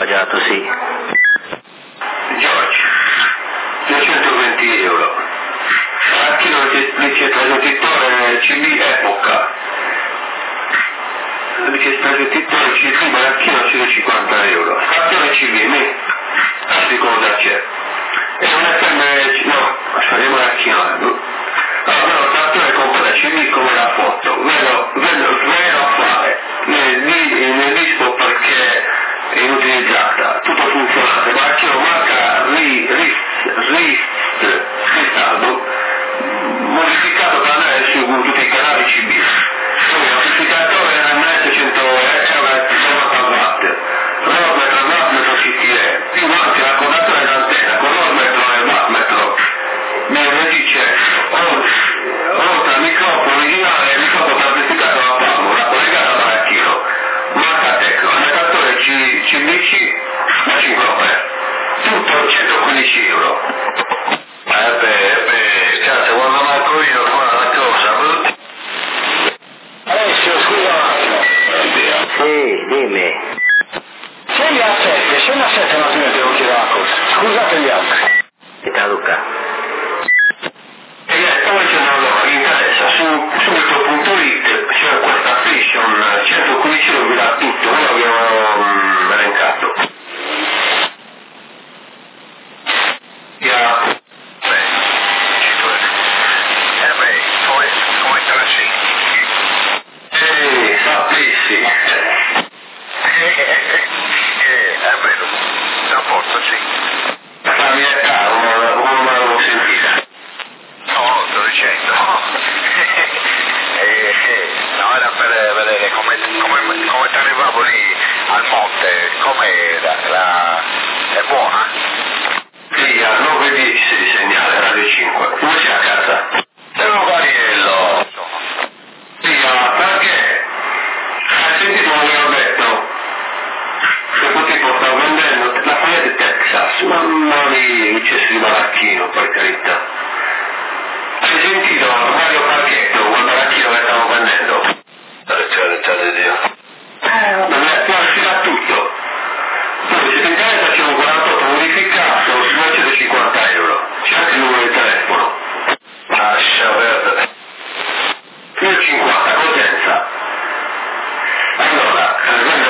Pagato, sì. Giorgio, 220 euro. Maracchino dice trasmettitore CB Epoca. Dice trasmettitore CB Maracchino 150 euro. Scattore CB, di cosa c'è? E un FM, no, è Maracchino. Allora, lo scattore compra da CB come la foto. Vero a fare. Nel disco perché è inutilizzata, tutto funzionante, ma c'è una marca Ristaldo modificato per andare su tutti i canali CB. Quindi l'amplificatore RMS 100 watt, wattmetro CTE, più anche la codatura d'antenna, colorimetro e wattmetro. Mi dice, oltre al microfono originale, il microfono trasmessicato alla palma, la collegata al maracchino. Marca Tecno, adattatore CBC da 5 ore, tutto 115 euro. Cazzo, quando manco io qua la cosa. Alessio, scusa un attimo. Sì, dimmi. Scendi a 7 un attimo, devo chiedere una cosa. Scusate gli altri. Ti traduca. Poi c'è una mi interessa, su subito.it c'è questa station 115 euro vi dà tutto, noi l'abbiamo elencato. Sapessi. Da posto, sì. La mia età, non l'avevo sentita. No, sto dicendo. No, era per vedere come ti arrivavo lì al monte, com'era, è buona? Sì, a 9:10 segnale, Radio 5. Come c'è a casa? È un variello. Sì, perché? Hai sentito quello che ho detto? Questo tipo sta vendendo la foglia di Texas, mamma mia, il cesso di Maracchino, per carità. Hai sentito Mario Parchetto, quel Maracchino che stavo vendendo? C'è di Dio. Vabbè, si dà tutto. Poi se ti interessa c'è un 48 modificato su 250 euro. C'è anche il numero di telefono. Lascia perdere. 50, Cosenza. Allora,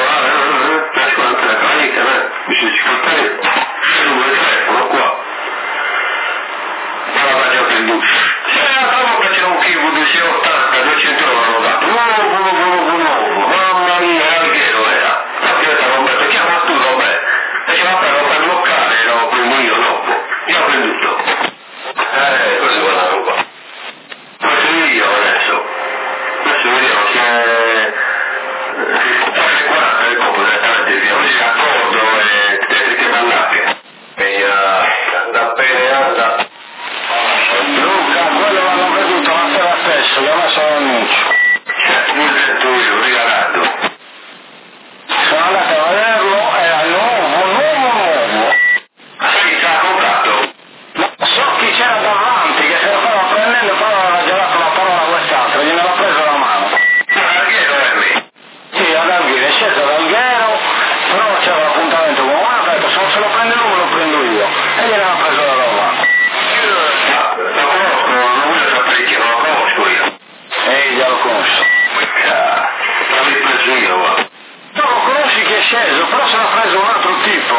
bisogna ascoltare il numero di telefono qua. Ma la faccio per lui. Se la trovo che c'è un kibo 280, 200 euro l'ho dato. Nuovo, mamma mia, Alghero era. Infatti Roberto, chiama tu Roberto. E ce l'ha per locale, lo prendo io dopo. Io ho venduto. Così va la roba. Questo io adesso. Adesso vediamo se... 40 le compro direttamente via. Oggi accordo e tecniche ballate. Da bene, anda. Luca, quello l'hanno veduto la sera stesso, gli ho messo l'annuncio. 1.100 euro regalato. Sono andato a vederlo, era nuovo. Sai chi ci ha comprato? Ma so chi c'era davanti, che se lo stava prendendo, poi aveva già dato la parola a quest'altro, gliel'ha preso la mano. Alghero è lì. Sì, ad Alghero, è sceso ad Alghero, però c'era l'appuntamento con un altro, ha detto se non se lo prende lui me lo prendo io. E gliel'ha preso la roba. Lo conosco, non voglio sapere chi, non lo conosco io. Già lo conosco. L'avevi preso io, va. Tu lo conosci che è sceso, però se l'ha preso un altro tipo.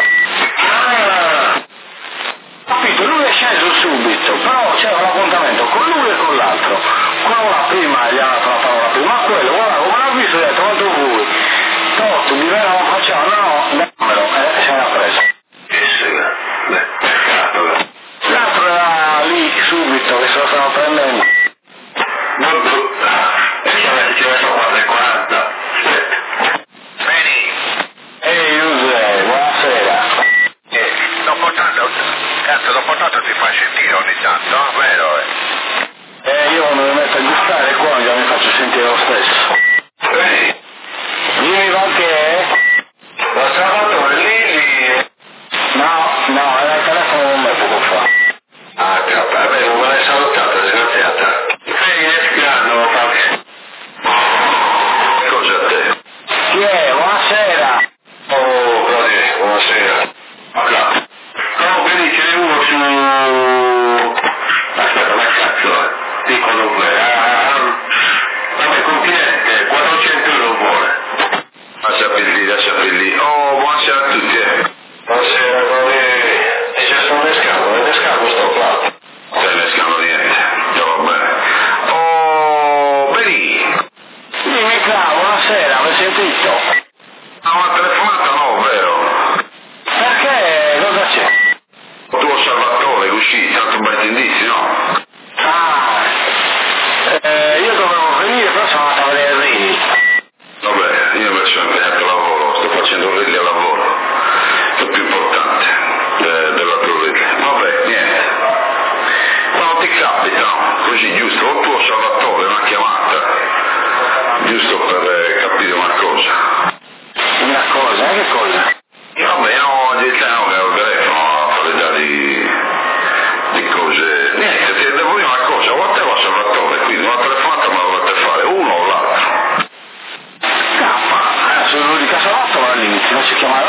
Capito, lui è sceso subito, però c'era l'appuntamento con lui e con l'altro. Quello là prima gli ha dato la parola prima, ma quello, guarda, come l'ha visto, ha detto, quanto vuoi? Tot, di vera non facciamo, no, dammelo, se l'ha preso. Peccato. L'altro era lì subito, che se lo stava prendendo. E ci ha messo 4,40. Aspetta. Beni. Ehi, Giuseppe, buonasera. Dopo tanto ti fai sentire ogni tanto, vero? Io mi metto a gustare qua, già mi faccio sentire lo stesso. Beni. Dimmi qualche... Ma Salvatore lì... No, era il telefono con me poco fa. Ah, vabbè, non me l'hai salutata, disgraziata. No, cosa te? Chi è? Buonasera. Oh, buonasera.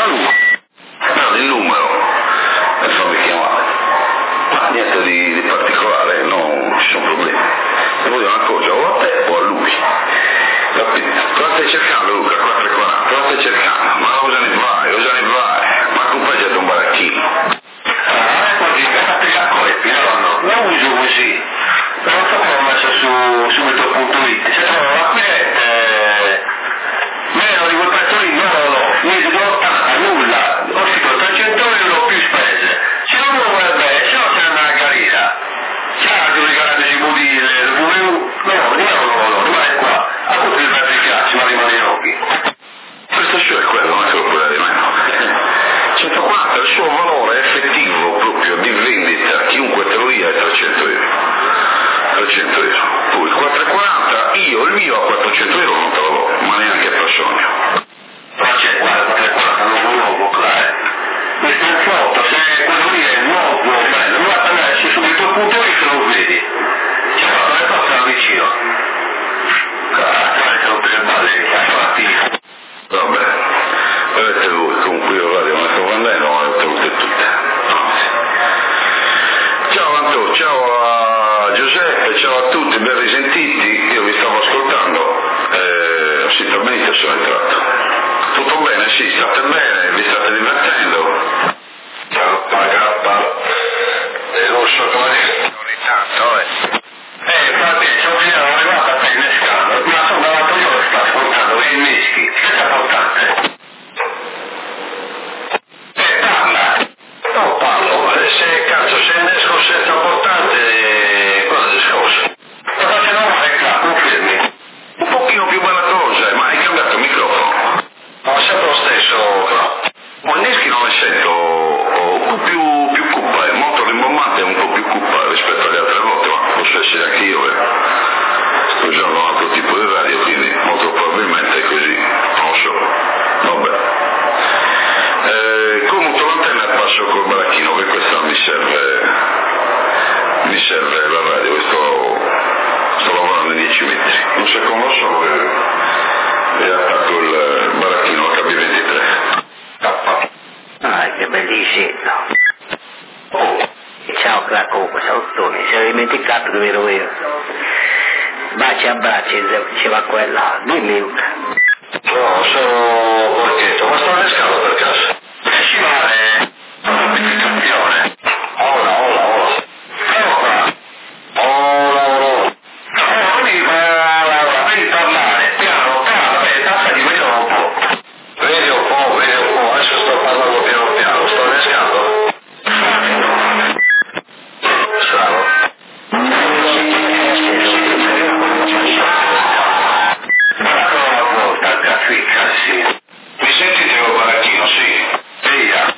lui. No, il numero, e fammi chiamare. Ma niente di particolare, non ci sono problemi. E voglio una cosa, o a te o a lui. Capito? Cosa stai cercando, Luca? 4,40? Cosa stai cercando? Ma cosa ne vai? Ma accompagna da un baracchino. Così, fate la colpi, no? Non uso così. Non so come ho messo su subito.it. Se trovo la cliente, meno di quel prezzo lì, no, niente di 80, nulla. Ho scritto 300 euro più spese. Se non lo vuole bene, se no se ne andrà a Galera. C'ha di ricarare i modi del VU? No, rimane qua. A tutti i prezzi piaci, ma rimane in occhi. Questo show è quello, non è che lo puoi dare di meno. 140, il suo valore effettivo proprio di vendita, chiunque te lo dia è 300 euro. 300 euro. Tu il 4,40, il mio a 400 euro non te lo do, ma neanche per sogno. Ma c'è qua il 4,40, non nuovo qua, Questo è il foto, se quello lì è nuovo, bello, allora andare su il tuo punto lì se lo vedi. C'è fatto le cose vicino. Cazzo, non per balle, che Vabbè, vedete voi, comunque io la radio non sto vendendo, ma le ho tenute tutte. Ciao Anto, ciao a Giuseppe, ciao a tutti, ben risentiti, io vi stavo ascoltando, sicuramente sono entrato. Tutto bene? Sì, state bene, vi state divertendo? Ciao, Pagappa. Non so come dire, ogni tanto, infatti, sono finito arrivato a te innescando, ma sono davanti io che sto ascoltando, che inneschi, che è importante. Parla. Non parlo, se cazzo, se innesco senza importante, cosa discorso? Cosa c'è da fare qua, confermi? Un pochino più bella cosa, ma hai cambiato il microfono? Ma sempre lo stesso, però. Ma il Neschi non le sento un po' più cupa, è molto rimbombante e un po' più cupa rispetto alle altre volte, ma posso essere anche io, sto usando un altro tipo di radio, quindi molto probabilmente è così, non lo so. Vabbè. Commuto l'antenna e passo col baracchino, che questa mi serve la radio, sto lavorando in 10 metri. Un secondo solo e attacco il baracchino KB23. Ah, che bellissimo. Oh, ciao Claco, ciao Tony, si è dimenticato dove ero io. Baci, abbracci, diceva quella. Dimmi Luca. No, sono Borghetto, ma sto innescando per caso. Ci vale, il campione. Ola. Ecco qua. Ola. Vedi parlare, piano, tassa di vedo un po'. Vedi un po', adesso sto parlando piano, sto innescando. Strano. Mi sentite col baracchino? Sì. Via.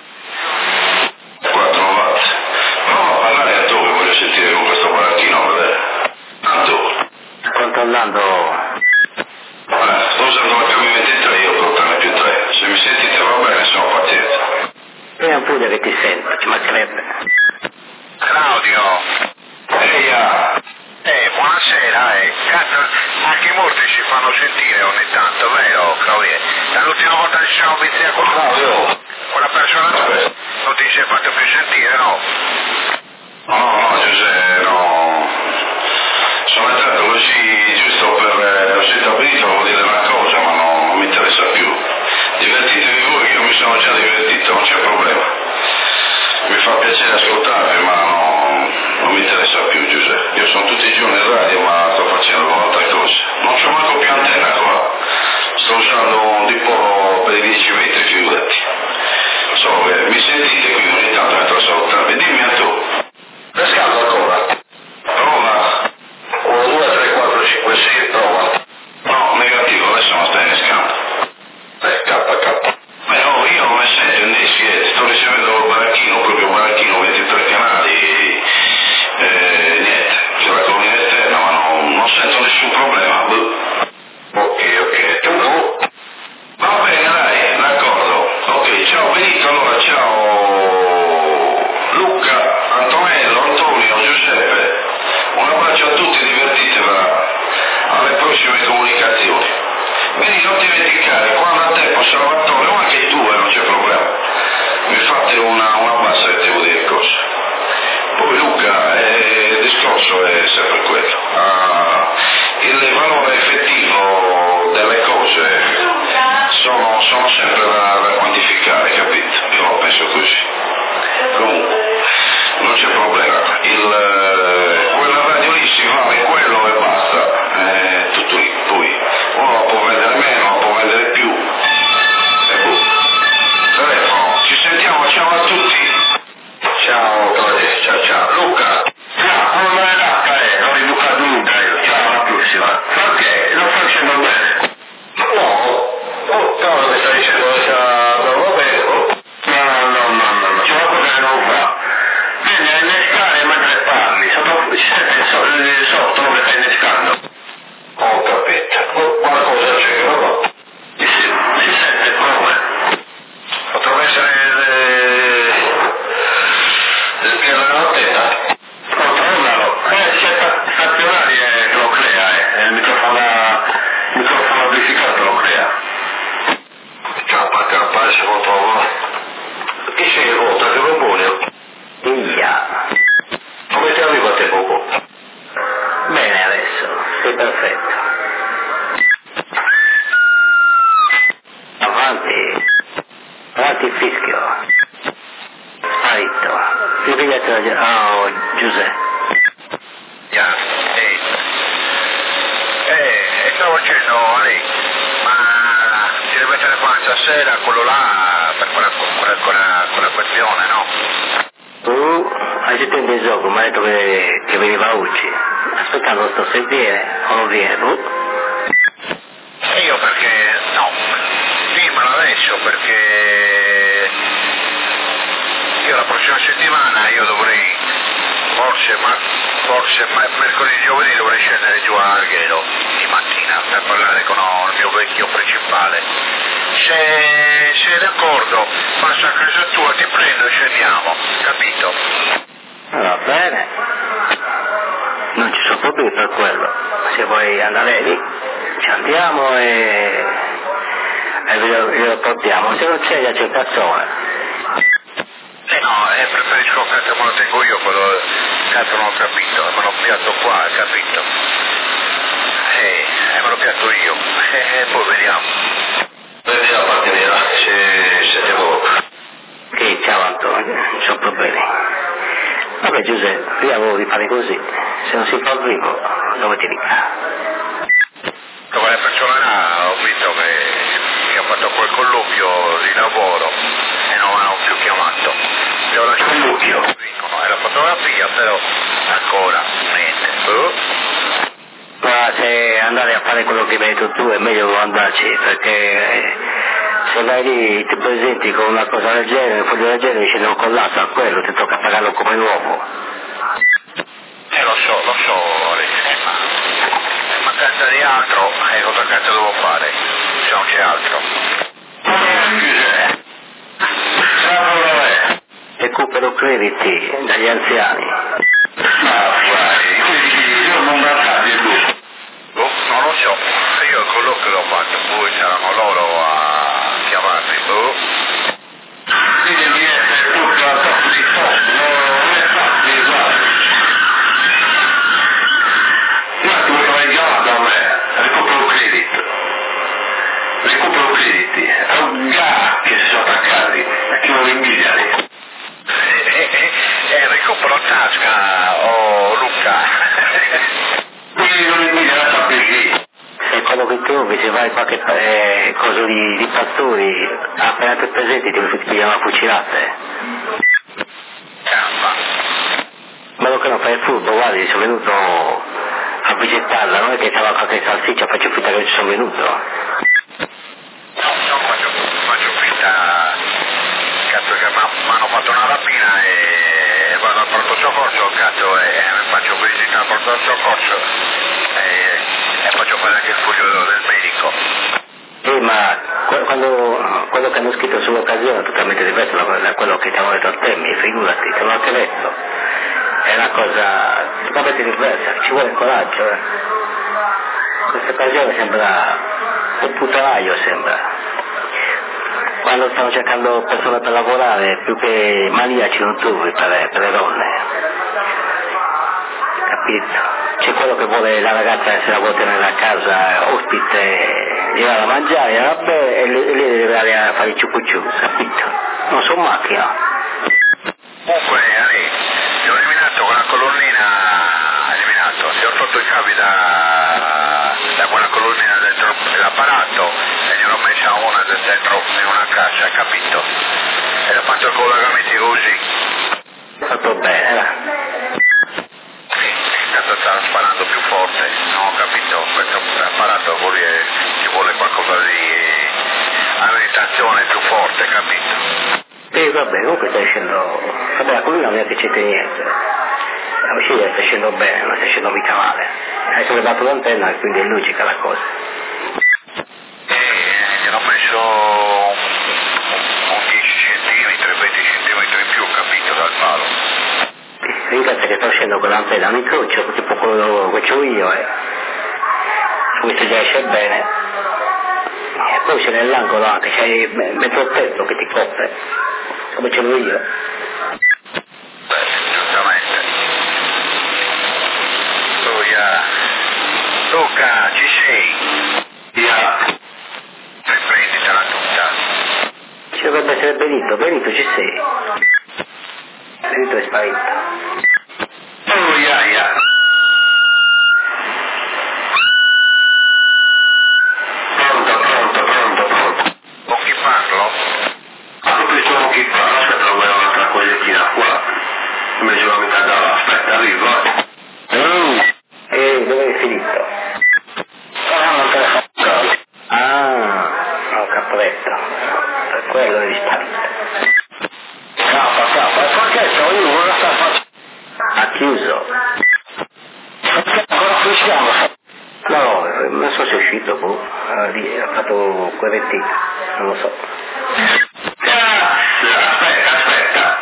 4 watt. Prova a parlare a dove voglio sentire con questo baracchino, vedere. A dove? Controllando. Guarda, sto usando la KB23, io portane più 3. Se mi sentite va bene, sono pazienza. È pure che ti sento, ci mancherebbe. Claudio. Eia. Buonasera, cazzo, anche i morti ci fanno sentire ogni tanto, vero, Claudio? Dall'ultima volta che ci siamo visti a Claudio, quella persona non ti si è fatto più sentire, no? No, Giuseppe, no. Sono entrato così giusto per... ho stabilito, volevo dire una cosa, ma non mi interessa più. Divertitevi voi, io mi sono già divertito, non c'è problema. Mi fa piacere ascoltarvi, ma non mi interessa più, Giuseppe. Io sono tutti i giorni in radio, ma sto facendo altre cose. Non c'ho manco più antenna qua. Sto usando un tipo per i 10 metri, figurati. So che mi sentite qui ogni tanto mentre ascoltarvi. Dimmi a tu. Pescato ancora? Prova. 1, 2, 3, 4, 5, 6, prova. No, negativo, adesso non stai innescando. KK. Beh, no, io non mi sento inneschi, sto ricevendo il baracchino, proprio baracchino 23 canali, niente, c'è la colonna esterna, ma non sento nessun problema. Ok, tu no? Va bene, dai, d'accordo. Ok, ciao Benito, allora ciao Luca, Antonello, Antonio, Giuseppe. Un abbraccio a tutti, divertitevi alle prossime comunicazioni. Quindi non ti dimenticare, quando a tempo Salvatore, ma anche i due, non c'è problema. figlietto Giuseppe. Stavo dicendo a lei, ma si deve telefonare stasera quello là per quella questione, no? Tu hai sentito il gioco, mi ha detto che veniva oggi. Aspettando sto se viene o non viene, tu? E io perché, no, dimmelo adesso perché io la prossima settimana io dovrei, forse mercoledì giovedì dovrei scendere giù a Alghero di mattina per parlare con il mio vecchio principale. Se sei d'accordo, passo a casa tua, ti prendo e scendiamo, capito? Va bene. Non ci sono problemi per quello. Se vuoi andare lì, ci andiamo e lo portiamo. Se non c'è, c'è persone. No, preferisco che me lo tengo io, quello cazzo non ho capito, me lo piatto qua, capito? Me lo piatto io, poi vediamo. Vediamo quanti ne va, se devo. Che ciao Antonio, non c'ho problemi. Vabbè Giuseppe, io avevo di fare così, se non si fa il vivo, dove ti dica? Dove le persone là ho visto che ha fatto quel colloquio di lavoro e non hanno più chiamato. Io ho lasciato colloquio, dicono, è la fotografia, però ancora niente. Ma se andare a fare quello che mi hai detto tu è meglio non andarci, perché se vai lì ti presenti con una cosa del genere, un foglio del genere, dici non collato a quello, ti tocca pagarlo come nuovo. Lo so, ma cazzo di altro, cosa cazzo devo fare, se non c'è altro? Recupero crediti dagli anziani. Io non battati il Non lo so, io il colloquio l'ho fatto, poi saranno loro a chiamarmi, Quindi devi essere tutto a top di top, non è facile, guarda. Guarda come vai chiamato a me, recupero crediti, è un gas che si sono attaccati, a chi non li invidia lì. Recupero tasca, Luca. Quindi non invidia la sapessi. Se quello che trovi, se vai a qualche cosa di pastori, appena ti presenti ti pigliano a fucilate. Ma lo che non fai il furbo, guardi, sono venuto a visitarla, non è che c'era qualche salsiccia, faccio finta che ci sono venuto. No, faccio finta, cazzo che mi hanno fatto una rapina e vado al pronto soccorso, cazzo, e faccio visita al pronto soccorso e faccio fare anche il foglio del medico. Ma quello che hanno scritto sull'occasione è totalmente diverso da quello che ti hanno detto a te, figurati, te l'ho anche detto. È una cosa totalmente diversa, ci vuole coraggio. Questa occasione sembra un puttanaio, sembra. Quando stanno cercando persone per lavorare, più che maniaci non trovi per le donne. Capito? C'è quello che vuole la ragazza se la vuole tenere a casa ospite, gli dà da mangiare, vabbè, e lei deve andare a fare il ciucciù, capito? Non sono macchina. Comunque, ti ho eliminato quella colonnina, ti ho tolto i cavi da quella colonnina dentro l'apparato e ne ho messa una dentro in una cassa, capito? E ho fatto i collegamenti così. Fatto bene, Cazzo sta sparando più forte, non ho capito, questo apparato ci vuole qualcosa di abilitazione più forte, capito? E vabbè, comunque stai scendendo, vabbè la collina non è che c'entra niente, la uscita sta scendendo bene, non sta scendendo mica male, hai sollevato l'antenna e quindi è logica la cosa. Gli ho messo un 10 cm, 20 cm in più, capito, dal palo. Ringrazio che sto scendendo con l'antenna, un incrocio, tipo quello che c'ho io, questo già esce bene. E poi c'è nell'angolo anche, c'hai mezzo tetto che ti copre, come ce l'ho io. Giustamente. Luca, ci sei? Prenditela tutta. Ci dovrebbe essere Benito, Benito ci sei? Finito è sparito. Oh, iaia. Pronto. Con chi parlo? Proprio con chi parlo, aspetta, lo voglio un'altra cosettina qua. Non mi sono mica dato, aspetta, arrivo. Dove è finito? Ho capito. Per quello è sparito. Perché io cosa sta facendo? Ha chiuso. Perché ancora fischiamo? No, non so se è uscito, ha fatto querettino, non lo so. Aspetta.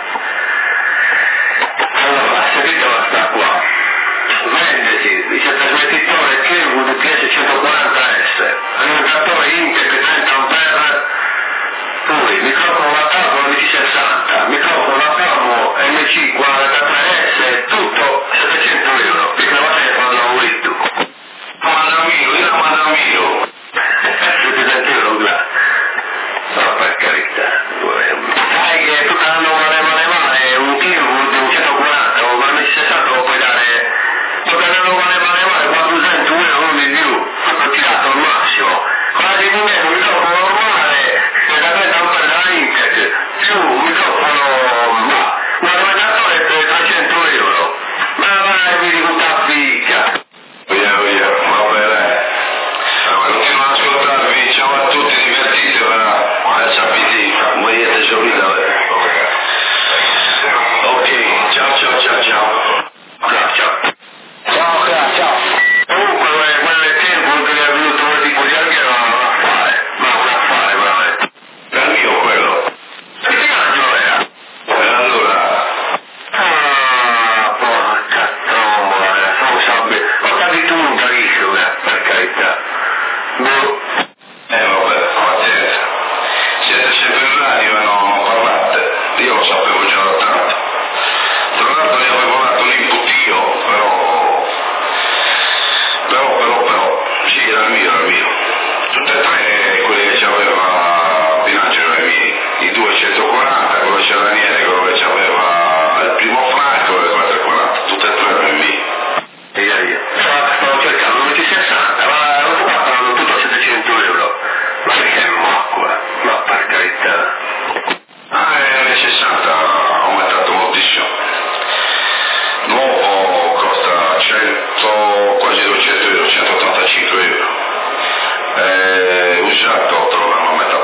Allora, sentite sta qua. Vendesi, il trasmettitore Kenwood PS140S, alimentatore Intec 30 ampere, poi microfono Vatavo 1060, microfono Vatavo MC43S, tutto 700 euro, perché la volta che fanno un ritmo. Comando mio. 700 euro, grazie. No, per carità. Sai che tutto l'anno vale, un Kenwood un 140 o un 60 lo puoi dare, tutto l'anno vale 400 euro, non di più, hanno tirato al massimo. Quasi di me un microfono normale, che da 30 ampere da Intec, più un microfono, un alimentatore per 300 euro. Ma vai, mi dico una picchia. Via, va bene. Continuo ad ascoltarvi, ciao a tutti, divertitevi, adesso appetito, morite subito. Ok, ciao. Ciao. Comunque, quelle tempo che è venuto un tipo di anche era un affare, veramente. Era mio quello. Che cazzo era? Allora... porca trombola, non so bene. Ho capito un carisco, per carità. Vabbè, pazienza. Siete sempre in radio e non parlate. Io lo sapevo già da tanto. Tra l'altro ne avevo dato l'input io, però, sì, era il mio. Tutte e tre quelli che c'aveva bilancio erano i miei. I 240, quello c'era Daniele, quello che c'aveva il primo Franco e il 440, tutte e tre erano i miei. Stavo cercando 2060, ma non sto parlando tutto a 700 euro. Ma che mocco, ma per carità. Nel 60 ha aumentato moltissimo. Nuovo costa 100, quasi 200 euro, 185 euro. Usato trovano a metà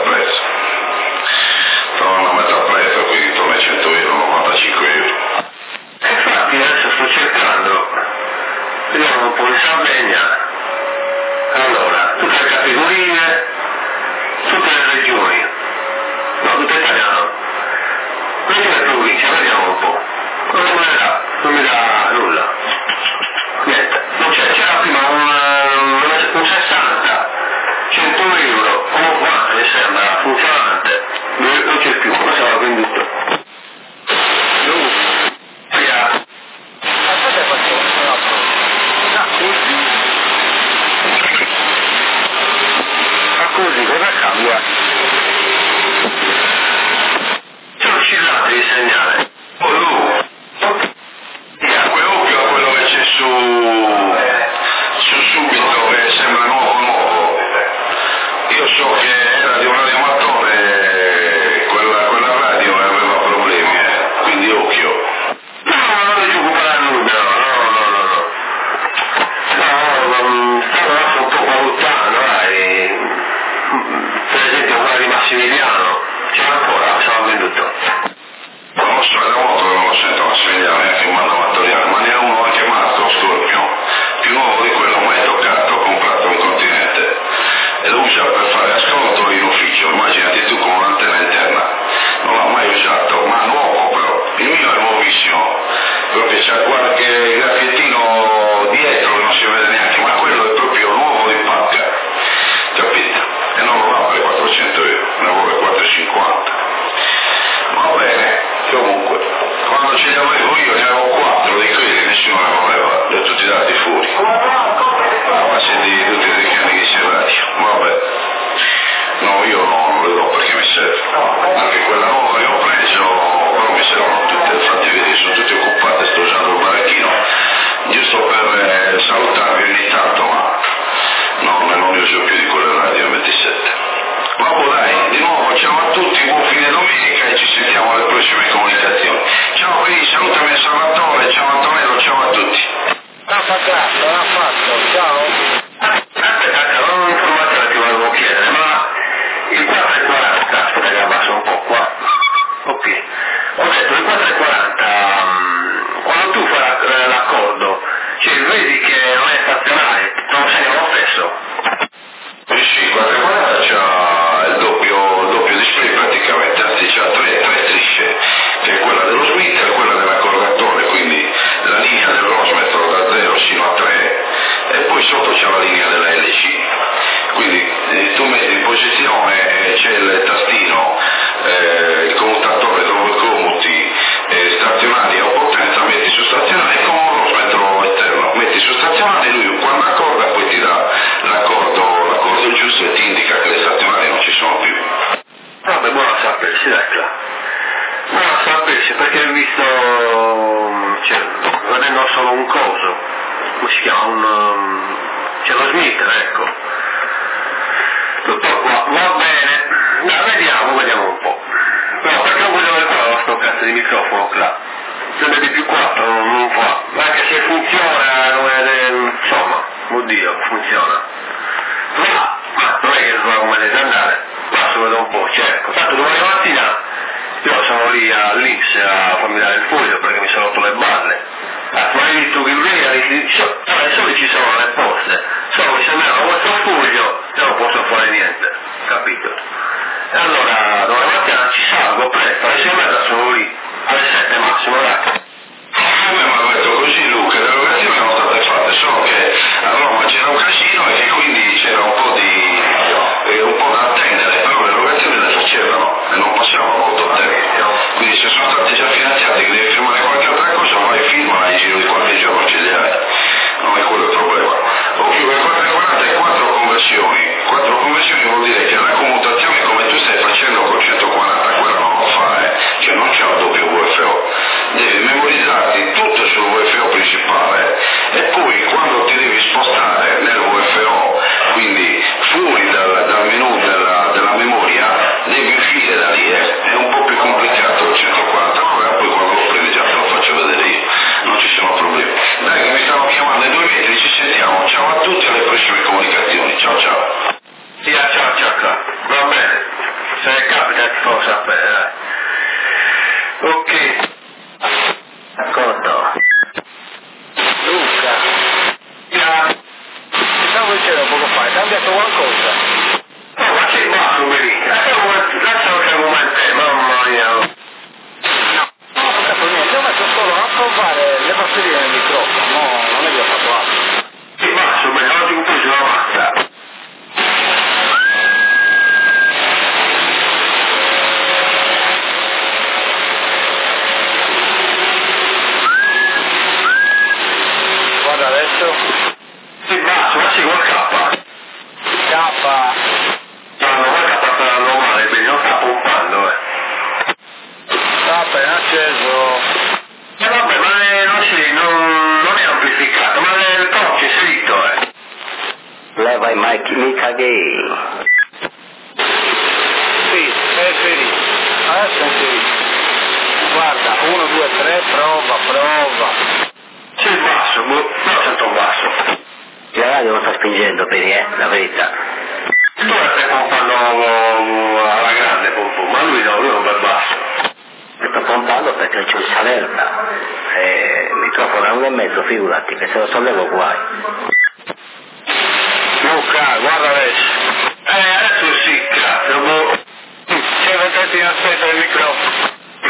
prezzo, quindi intorno ai 100 euro, 95 euro. Infatti adesso sto cercando, vediamo un po' in Sardegna. Allora, tutte le categorie, tutte le regioni, no, tutto italiano. Queste le province, vediamo un po'. Non mi dà nulla. Niente, non c'era prima un 60, 100 euro, come qua, mi sembra funzionante. Non c'è più, ma sarà venduto. Via. Così, cosa cambia? C'è oscillato il segnale. Occhio a quello che c'è su subito, che sembra nuovo. Io so che era di un radioamatore, quella radio aveva problemi, quindi occhio. No, non ti preoccupare nulla, no. Stavo un po' valutando, per esempio quella di Massimiliano, c'è ancora, stava venduto. Non lo so, è da molto che non lo sento Massimiliano, neanche un mando amatoriale, ma ne ha uno anche Marco Scorpio, più nuovo di quello mai toccato, ho comprato un continente e lo usa per fare ascolto in ufficio, immaginati tu con un'antenna interna, non l'ho mai usato, ma nuovo però, il mio è nuovissimo, proprio c'ha qualche graffiettino dietro che non si vede neanche, ma quello è proprio nuovo di pacca, capito? E non lo va per 400 euro, ne vuole 450. Va bene, comunque, quando ce li avevo io ne avevo 4 di quelli, nessuno ne voleva, li ho tutti dati fuori. Ma senti tutti i richiami che si radio, vabbè. No, io non lo do perché mi serve. Anche quella nuova che ho preso, però mi servono tutte, fatti vedere visto, cioè, vedendo solo un coso, come si chiama, c'è lo Smith, ecco. Tutto qua, va bene, vediamo un po'. No, perché non voglio vedere sto cazzo di microfono qua. Se ne di più 4 non fa, anche se funziona, insomma, oddio, funziona. Ma non è che so come deve andare, passo vedo un po', cerco. Tanto domani mattina io sono lì all'Inps a farmi dare il foglio perché mi sono rotto le balle. Ma hai detto che adesso ci sono le poste, solo che se mi hanno questo foglio io non posso fare niente, capito? E allora domani mattina ci salgo presto, alle 6:30 sono lì, alle 7 massimo, dai. A me mi hanno detto così Luca, le erogazioni erano state fatte, solo che a Roma c'era un casino e che quindi c'era un po' da attendere, però le erogazioni le facevano e non passavano molto tempo. Quindi se sono stati già finanziati che devi firmare qualche altra cosa, vai firma e in giro di qualche giorno ce li hai. Non è quello il problema. Occhio per quanto riguarda le 4 conversioni. 4 conversioni vuol dire che la commutazione come tu stai facendo con 140 quella non lo fa, cioè non c'è un doppio VFO. Devi memorizzarti tutto sul VFO principale e poi quando ti devi spostare nel VFO, quindi fuori dal menu della memoria, devi uscire da lì, è un po' più complicato il 149, poi quando lo prendi già te lo faccio vedere io, non ci sono problemi. Dai che mi stanno chiamando ai 2 metri, ci sentiamo, ciao a tutti, alle prossime comunicazioni, ciao ciao. Sì, ciao, va bene, se capita ti fa sapere, dai. Ok. D'accordo. Luca, ti stavo dicendo poco fa, hai cambiato qualcosa? No, ma che mazzo mi dici? Lasciamo che argomento, mamma mia. No, non ho fatto niente, ho messo solo a provare le batterie nel microfono, no, non è che ho fatto altro. Che mazzo, perché oggi un po' sulla mazza. Guarda adesso. Che mazzo, ma sì, col K. K. No, quel K sta andando male, quindi non sta pompando, Sta appena acceso. vabbè, ma non è amplificato, ma il torch è inserito, Leva i mica gay. Sì, è inserito. Adesso è inserito. Guarda, 1, 2, 3, prova. C'è il basso, non sento basso. La radio non sta spingendo bene, la verità. Tu la stai pompando alla grande, ma lui non per basso. Sto pompando perché c'è il Salerno. Il microfono a 1,5, figurati, che se lo sollevo guai. Luca, guarda adesso. Adesso sì, cazzo, C'è mettete in aspetta il microfono.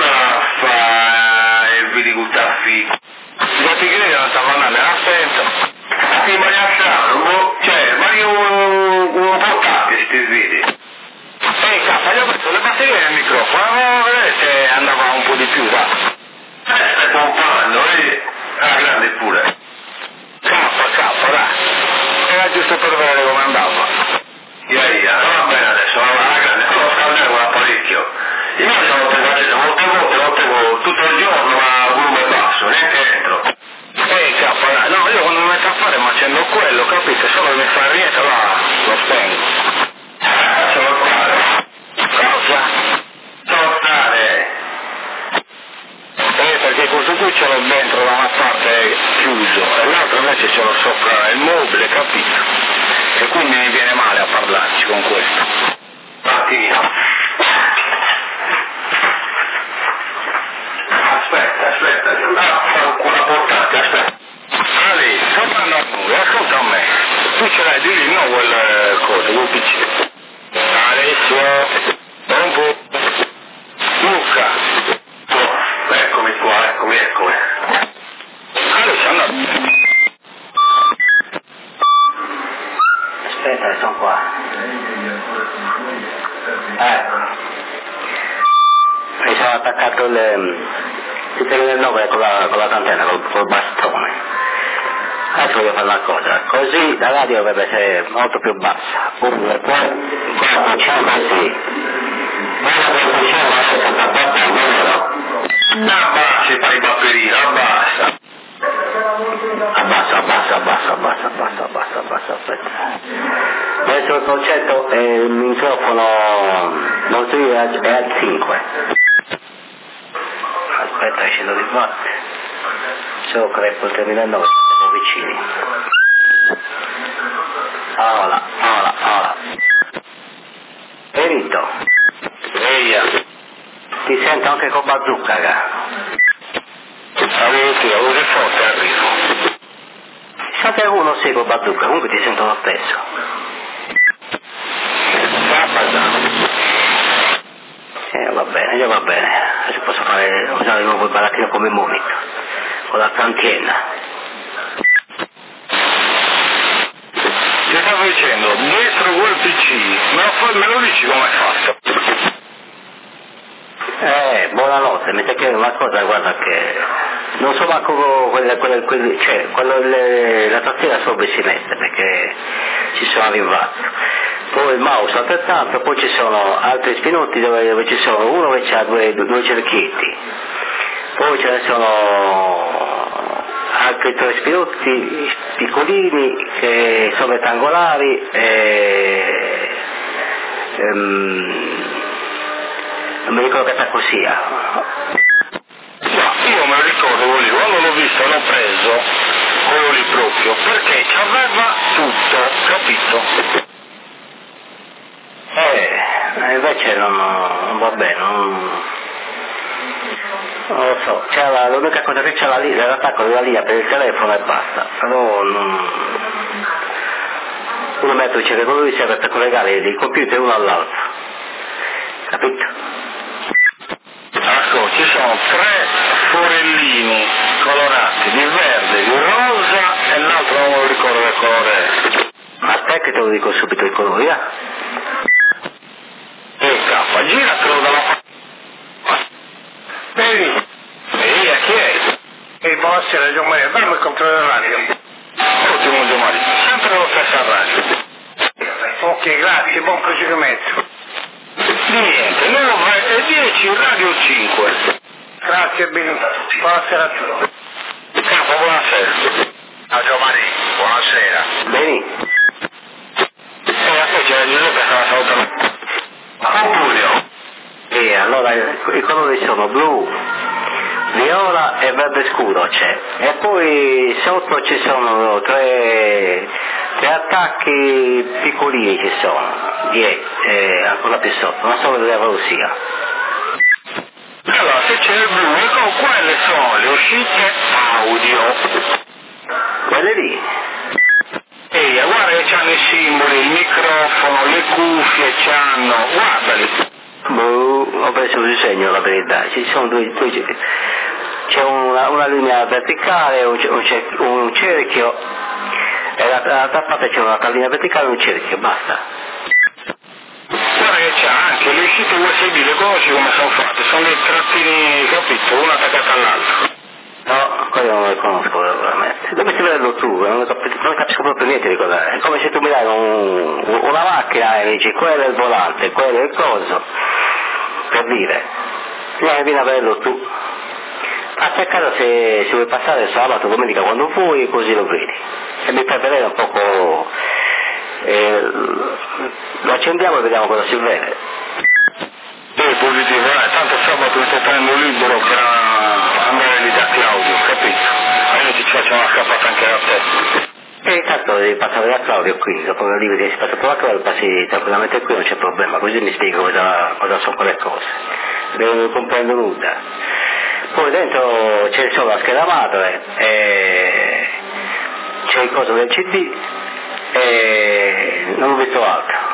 vedi guttaffi. Già ti credo, non stavo andando, era attento. Sì, ma è strano, cioè, ma io un po' tappi se ti vedi. Cazzo, gli ho messo le batterie nel microfono, volevo vedere se andava un po' di più, va. Stai pompando, alla grande pure. K, dai. Era giusto per vedere come andava. Va bene adesso, alla grande, però scaldare con l'apparecchio. Io sono pesato molte volte, lo tengo tutto il giorno a volume basso, neanche dentro. Dai. No, io quando mi metto a fare mi accendo quello, capito? Solo che mi fa niente, là, lo spengo. Sono stare. Cosa? Sono stare. Perché questo qui ce l'ho dentro da una parte chiuso e l'altro invece ce l'ho sopra il mobile, capito? E quindi mi viene male a parlarci con questo. Attimo. Aspetta, devo andare a fare una portata, aspetta. Ali, tornando a noi, ascolta a me. Tu ce l'hai di lì, no, quel coso, quel PC. Alessio, un po'. Luca. Eccomi qua, eccomi. Alessio, andato. Aspetta, sono qua. Mi sono attaccato il telenovela con la antenna, col bastone. Adesso voglio fare una cosa, così la radio dovrebbe essere molto più bassa. Poi, qua facciamo così. Guarda che facciamo adesso sta portando, vero? Ah, fai paperino, abbassa. Abbassa, aspetta. Adesso il concetto è il microfono, non so io, è al 5. Aspetta, scendo di volte. Solo crepo il terminale 9, siamo vicini. Ora. Perito. Eia. Ti sento anche con bazooka, Avevo che forte arrivo. Sate uno sì con bazooka, comunque ti sento lo stesso. Va bene. Adesso posso usare il nuovo barattino come Monica, con la cantiena. Ti stavo dicendo, dietro quel PC, me lo dici come hai fatto? Buonanotte, mi stai chiedendo una cosa, guarda che non so manco la tastiera sopra si mette perché ci sono arrivato. Poi il mouse altrettanto, poi ci sono altri spinuti dove ci sono uno che ha due cerchietti, poi ce ne sono altri 3 spinuti piccolini che sono rettangolari non mi ricordo che attacco sia. No, io me lo ricordo quello lì, quando l'ho visto l'ho preso, quello lì proprio, perché aveva tutto, capito? Invece non va bene, non lo so, l'unica cosa che c'era lì, l'attacco della linea per il telefono e basta, però uno metro dice che quello lì serve per collegare il computer uno all'altro, capito? Ecco, ci sono 3 forellini colorati, di verde, di rosa e l'altro non me lo ricordo che colore è. Aspetta che te lo dico subito il colore, Giratelo dalla parte. Vedi? Ehi, chi è? Buonasera Gianmaria, dammi il controllo della radio. Ottimo Gianmaria, sempre lo stesso radio. Ok, grazie, buon proseguimento. Niente, 9:10 Radio 5. Grazie, buonasera a tutti. Capo, buonasera. Ciao Gianmaria, buonasera. Bene. A te c'era Giuseppe che stava salutando. Giulio. E allora i colori sono blu, viola e verde scuro c'è. E poi sotto ci sono 3 attacchi piccolini ci sono, ancora più sotto, non so dove sia. Allora, se c'è il blu, quelle sono le uscite audio. Quelle lì? Guarda che c'hanno i simboli, il microfono, le cuffie c'hanno, guardali. Ho preso il disegno, la verità, ci sono due c'è una linea verticale, un cerchio, e dall'altra parte c'è una linea verticale e un cerchio, basta. Guarda che c'ha anche le uscite USB, le conosci come sono fatte? Sono dei trattini, capito, uno attaccato all'altro. No, quello non lo conosco veramente. Dovresti vederlo tu, non capisco proprio niente di cosa è. È come se tu mi dai una macchina e dici quello è il volante, quello è il coso, per dire. Vieni a vederlo tu. A cercare se vuoi passare sabato, domenica, quando vuoi, così lo vedi. E mi fai vedere un poco... lo accendiamo e vediamo cosa si vede. Positivo, tanto sabato mi sto prendendo libero per andare lì da Claudio, capito? Quindi ci facciamo una scappata anche a te. E intanto devi passare da Claudio qui, dopo che libri sei passato da Claudio, passi tranquillamente qui, non c'è problema, così mi spiego cosa sono quelle cose. Non comprendo nulla. Poi dentro c'è solo la scheda madre, c'è il coso del CD e non ho visto altro.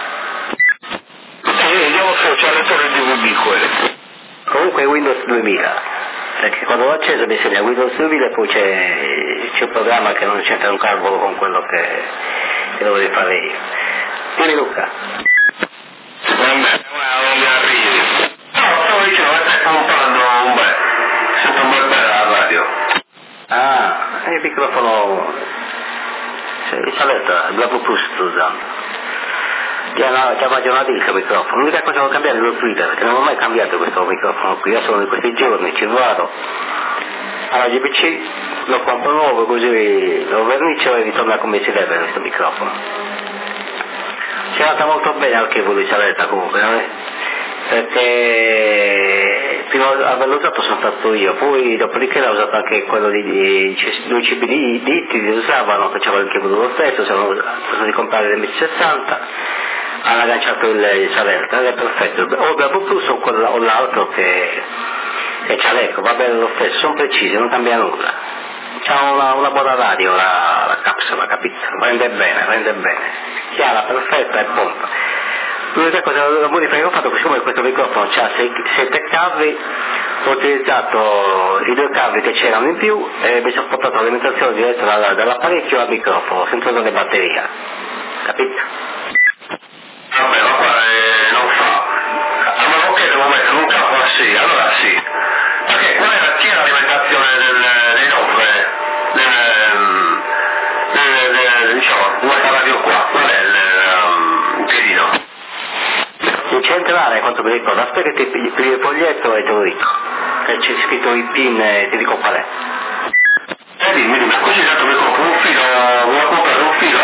Andiamo su, c'è il lettore DVD quello. Comunque Windows 2000, perché quando l'ho acceso mi segna Windows 2000 e poi c'è un programma che non c'entra un cavolo con quello che dovevo fare io. Dimmi Luca. Non mi arrivi. No, stavo dicendo che stai comprando un bel. Sento un bel bene alla radio. Ah, il microfono... il saletta, il Bluetooth sto usando. Già aggiornato il microfono, l'unica cosa che ho cambiato è lo Twitter, perché non ho mai cambiato questo microfono qui, io sono di questi giorni, ci vado, Allora GPC lo compro nuovo, così lo vernicio e ritorna come si deve questo microfono. Si è andata molto bene anche con l'Isaletta comunque, non è? Perché prima di averlo usato sono stato io, poi dopodiché l'ho usato anche quello di 2 CB ditti, li usavano, facevano il keyboard lo stesso, siamo stati di comprare l'MC60, hanno agganciato il Isaletta, è perfetto, o da Bluetooth o l'altro che c'ha l'eco, va bene lo stesso, sono precisi, non cambia nulla. C'ha una buona radio la capsula, capito? Rende bene, chiara, perfetta e pompa. L'unica cosa, la modifica che ho fatto, siccome questo microfono ha 7 cavi, ho utilizzato i 2 cavi che c'erano in più e mi sono portato l'alimentazione diretta dall'apparecchio al microfono, senza usare batteria, capito? Vabbè, ma qua non fa, a meno che devo mettere un capo sì, allora sì, perché qual è chi è l'alimentazione dei nove, diciamo, questa radio qua, qual è il piedino? In centrale, quanto mi ricordo, aspetta che ti pigli il foglietto e te lo dico, c'è scritto i pin e ti dico qual è. Dimmi, ma così tanto mi compro un filo, volevo comprare un filo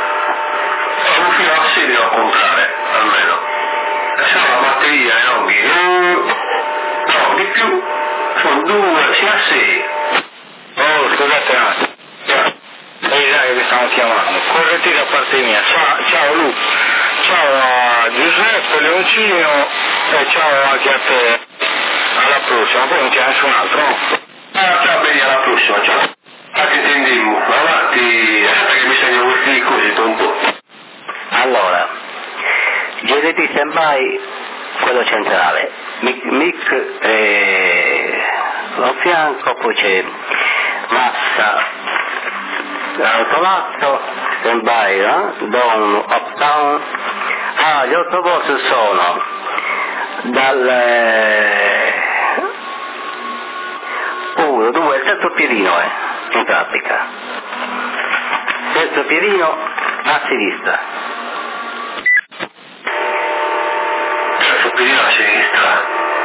a 6 devo comprare, almeno. E se no la batteria è no, di più, sono 2, sia 6. Oh, scusate un attimo. Che vi stanno chiamando. Correttete da parte mia. Ciao Lu. Ciao a Giuseppe Leoncino e ciao anche a te. Alla prossima, poi non c'è nessun altro, no? Ciao, bene, alla prossima, ciao. Anche tendimmo, avanti, aspetta che mi segno questi così tonto. Allora, GDT standby, quello centrale, mic a fianco, poi c'è massa, autolatto, standby, down, up, down. Gli autobox sono dal 1, 2, il terzo piedino in pratica. Terzo piedino a sinistra. Terzo piedino a sinistra.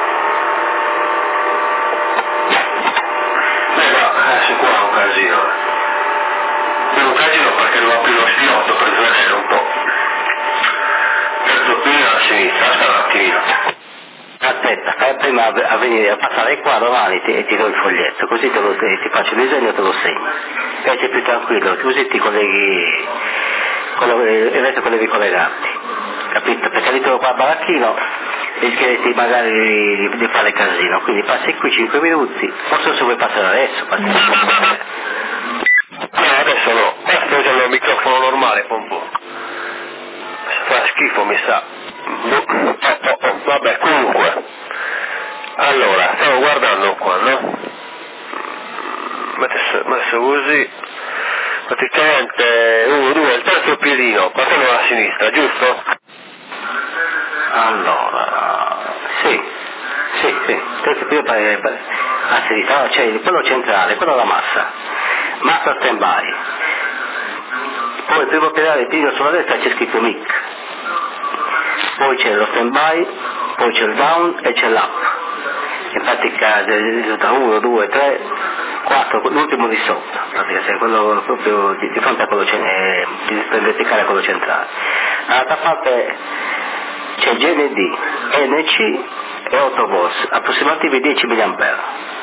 Adesso qua è un casino. È un casino perché devo aprire lo stilotto per vedere un po'. Terzo piedino a sinistra, aspetta un attimino. Aspetta, fai prima a venire a passare qua domani e ti do il foglietto, così ti faccio il disegno e te lo segno. E sei più tranquillo, così ti colleghi, il resto colleghi collegati, capito? Perché lì qua al baracchino rischi magari di fare casino, quindi passi qui 5 minuti, forse se vuoi passare adesso, passi. No, adesso no, sto usando il microfono normale, pompo. Fa schifo, mi sa. Vabbè, comunque. Allora, stavo guardando qua, no? Messo così. Praticamente 1, 2, il terzo piedino, partendo dalla sinistra, giusto? Allora, sì, terzo piedino a sinistra, c'è quello centrale, quello la massa stand by. Poi il primo pedale del piedino sulla destra c'è scritto mic. Poi c'è lo stand by, poi c'è il down e c'è l'up. In pratica risulta 1, 2, 3, 4, l'ultimo di sotto, pratica, se quello proprio di fronte a quello verticale a quello centrale. Dall'altra parte c'è GND, NC e 8 volts, approssimativi 10 mA.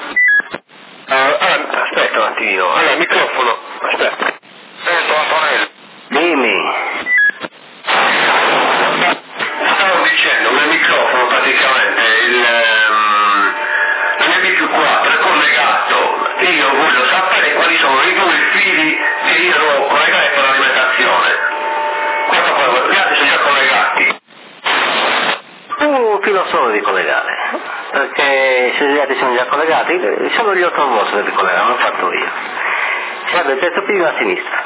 Aspetta un attimino, allora il microfono, aspetta. Sento Antonello. Dimmi. Stavo dicendo che il microfono praticamente l'MP4 è collegato, io voglio sapere quali sono i 2 fili che io devo collegare per l'alimentazione. Questo poi, gli altri sono già collegati. Un filo solo devi collegare, perché se gli altri sono già collegati, solo gli 8 volt devi collegare, l'ho fatto io. Serve il terzo piedino a sinistra.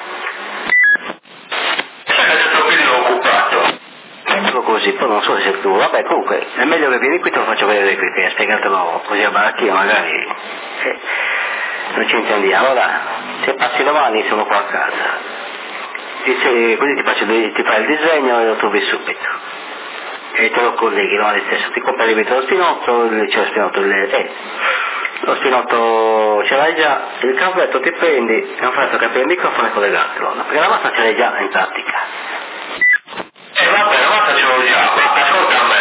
Sai che il terzo piedino è occupato? Così, poi non so se tu, vabbè comunque è meglio che vieni qui, te lo faccio vedere qui, che spiegatelo così a baracchino magari non ci intendiamo. Allora, se passi domani sono qua a casa, così ti fai il disegno e lo trovi subito e te lo colleghi, no? Stesso, ti compri lo spinotto, c'è lo spinotto, lo spinotto ce l'hai già, il cavetto ti prendi, abbiamo fatto capire il microfono e collegatelo, perché la massa ce l'hai già in pratica. Vabbè, la massa ce l'ho già, ma ascolta a me,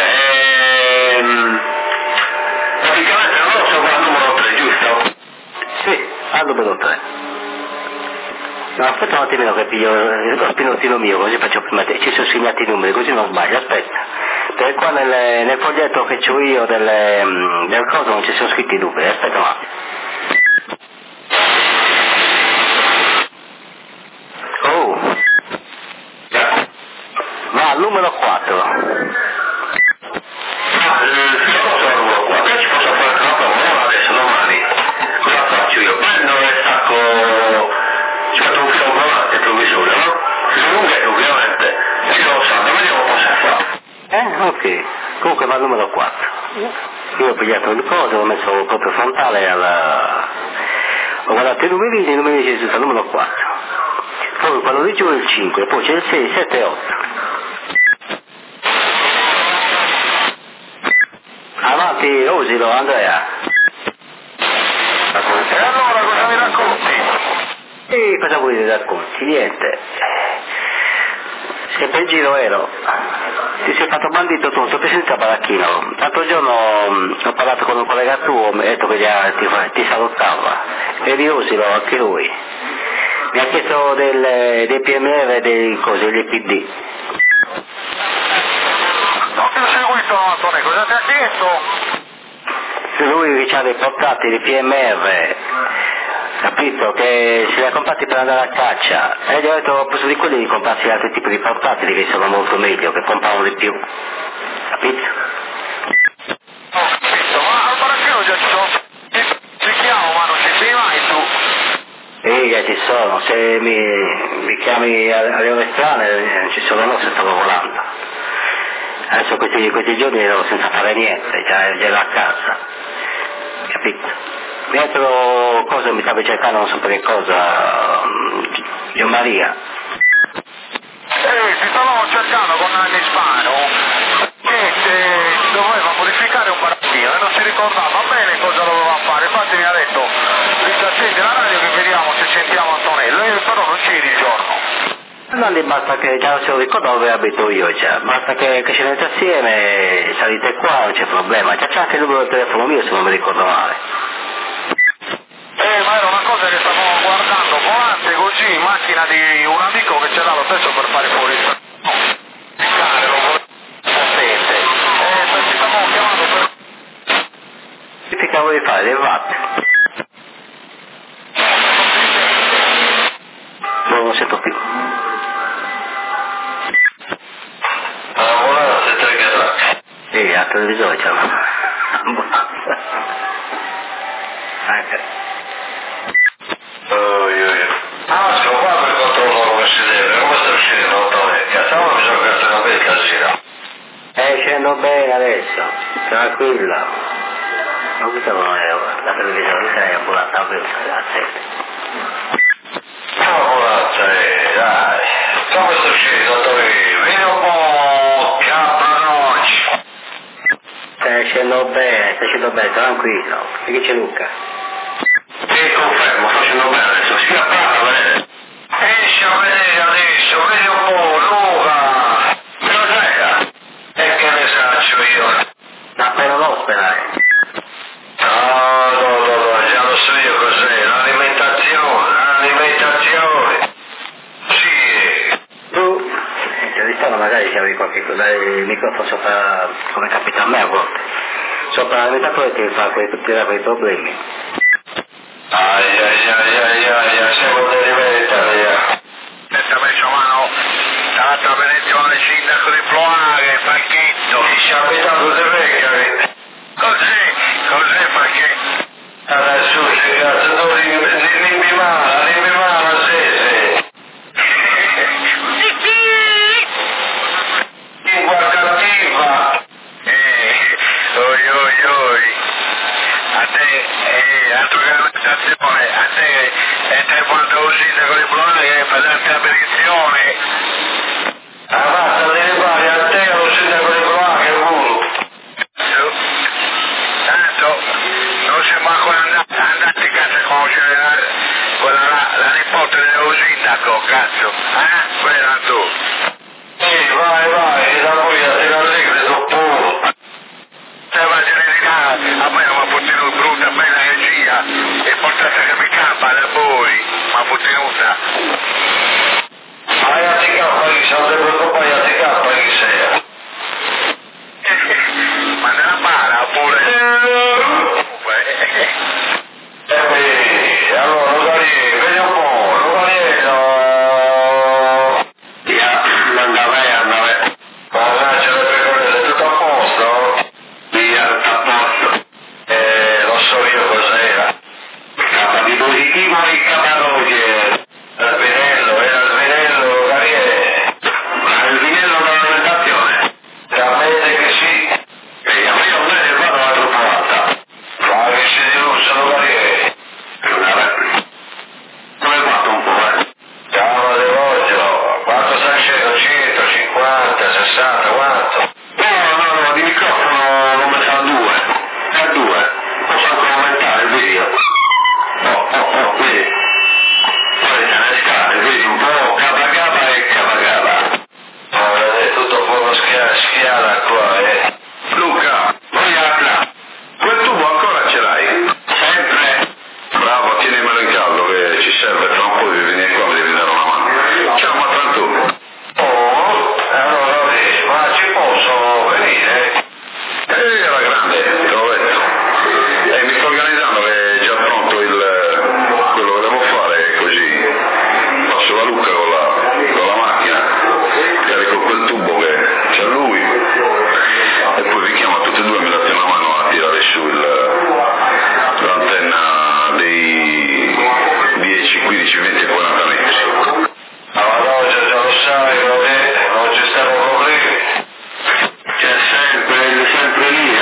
praticamente non lo so, ma al numero 3, giusto? Sì, al numero 3. No, aspetta un attimino che piglio lo spinottino mio, così faccio prima te, ci sono segnati i numeri, così non sbaglio, aspetta. Perché qua nel foglietto che c'ho io del coso non ci sono scritti i numeri, aspetta un attimo. Oh! Va al numero 4. Ci posso fare una parola adesso, domani. Cosa faccio io? Prendo e stacco, ci metto un filo volante il televisore, no? Se sono lunghe ovviamente, e io lo so, vediamo cosa fa. Ok. Comunque va al numero 4. Io ho pigliato il coso, l'ho messo proprio frontale ho guardato i numerini ci sono al numero 4. Poi quello di giù è il 5, poi c'è il 6, 7 e 8. Avanti, usilo Andrea. E allora cosa mi racconti? E cosa vuoi che racconti? Niente. Sempre in giro ero. Ti sei fatto bandito tu, sono presente a Baracchino. L'altro giorno ho parlato con un collega tuo, mi ha detto che ti salutava. E di usilo anche lui. Mi ha chiesto dei PMR e dei cose, degli PD. Non ti ho seguito, Antonio, cosa ti ha chiesto? Lui che ha dei portatili PMR, capito, che se li ha comprati per andare a caccia, e gli ho detto al posto di quelli di comprarsi altri tipi di portatili che sono molto meglio, che pompano di più, capito? Ho capito, ma al Baracchino già ci sono, ci chiamo, ma non ci sei mai tu? Già ci sono, se mi chiami alle ore strane ci sono, no, se stavo volando. Adesso questi giorni ero senza fare niente, già ero a casa, capito? Dietro cosa mi stavo cercando, non so per che cosa, Gio Maria. Ti stavo cercando con Anni Spano che doveva modificare un Baracchino e non si ricordava bene cosa doveva fare, infatti mi ha detto accendi la radio che vediamo se sentiamo Antonello, io però non c'eri il giorno. Non gli basta che già se lo ricordo dove abito io già, basta che scendete assieme, salite qua, non c'è problema, già c'è anche il numero del telefono mio se non mi ricordo male. Ma era una cosa che stavamo guardando volante così in macchina di un amico che ce l'ha lo stesso per fare fuori il cane, lo voleva potente. Ci stavamo chiamando per... Che cavolo di fare? Dei watt? Non sento più. Sì, al televisore c'è una anche. Sto qua per controllo come si deve, come sta uscendo Antonio? Cazzo, bisogna che sia una bella casina. Scendo bene adesso, tranquilla. Ma questa non è la televisione, questa è ambulata, a 7. Ambulata, dai. Come sta uscendo Antonio? Vieni un po' capanocci. Stai scendo bene, tranquillo. E chi c'è Luca? Sì, confermo, sto scendo bene adesso. Si appara, vedete? Esci a vedere adesso, vedi un po', Luca. Me lo sai? E che ne saccio io? Ma per non sperare. No, già lo so io cos'è, l'alimentazione. Sì. Tu, intervistando magari c'avevi qualche cosa, il microfono sopra, come capita a me a volte, sopra l'alimentatore ti fa quei problemi. Siamo dei livelli Italia. E ti ha messo mano l'altra benedizione del sindaco di Ploaghe, Falchetto. Ti ci ha abitato di vecchia. Cos'è Falchetto? Adesso cazzo, non rimbi male, sì. Lingua cattiva. Oi. A te, altro che l'amministrazione, a te, e te quando uscite con i problemi che fate la benedizione. Basta, devi fare a te l'uscita con i problemi che vuoi. Tanto, non si può ancora andare. sindaco, cazzo, Bella tu. Vai, che da voi a te allegre dopo. Te va a generare, a me non mi ha tenuto brutta bella regia, e portate che mi campa da voi, ma fu tenuta. Vai a te cappa lì, se non ti preoccupare a te cappa lì sei. Ma nella bara pure. Allora, Lugariello, vedi un po', Lugariello. Andava. Mannaggia le pecorelle, tutto a posto? Via, a posto. Lo so io cos'era. Capa di positivo e caparoge. Era Svinello, Lugariello. Ma il vinello dell'alimentazione? Ammette che sì. E a me non me ne vado la troppo alta. Ma che si dilusa, Lugariello. Come hai fatto un po', Ciao, Devoglio. Quanto sta scendo? 150, 60, quanto? No, di microfono l'ho messo a 2. È a 2. Posso anche aumentare il video. Vedi. Poi se ne scade, vedi un po' capa e capa. È tutto un po' schiada qua, Luca, Vogliatela. quel tubo ancora ce l'hai? Sempre. Bravo, tienimelo in caldo che ci serve, tra un po' devi venire qua e mi devi dare una mano. Ciao, ma tra tu. Allora, ma ci posso venire? Era grande, te l'ho detto. Mi sto organizzando che è già pronto quello che devo fare così. Passo la Luca con la macchina, carico quel tubo che c'ha lui e poi vi chiamo tutti e due e mi date una mano a tirare su l'antenna dei 10, 15, 20 e 40 metri. Ma già lo sai, non ci stiamo problemi. C'è sempre lì,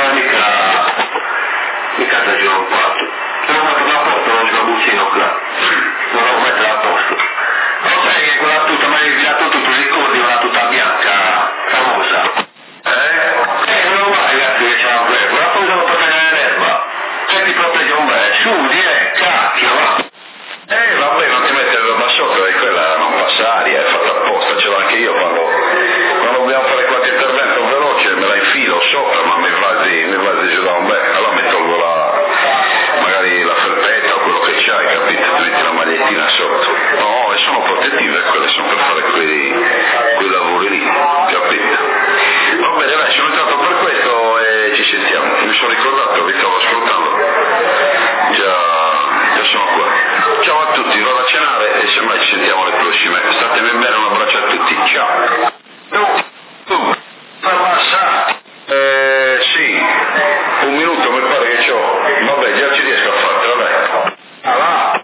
mica da giro un fatto. Devo mettere a posto lo sgabuzzino qua. Non devo mettere a posto. Lo sai che quella tuta, ma hai già tutto i ricordi, quella tuta bianca, famosa. Non lo vai ragazzi che c'è la verba, la cosa lo protegge l'erba. Se ti protegge un bel, su, cacchio, va. Vabbè, non ti metti roba sopra, e quella non passa aria, è fatta apposta, ce l'ho anche io quando dobbiamo fare qualche intervento veloce, me la infilo sopra, ma mi vasi giù da un bel, allora mi tolgo magari la felpetta o quello che c'hai, capito? Ti metti la magliettina sotto. No, e sono protettive, quelle sono per fare quei lavori lì, capito? Va bene, dai, sono entrato per questo e ci sentiamo. Mi sono ricordato, vi stavo ascoltando. Già sono qua. Ciao a tutti, vado a cenare e semmai ci sentiamo le prossime. Statemi bene, un abbraccio a tutti, ciao. Per passare. Sì, un minuto mi pare che c'ho. Vabbè, già ci riesco a fartela, dai. Va.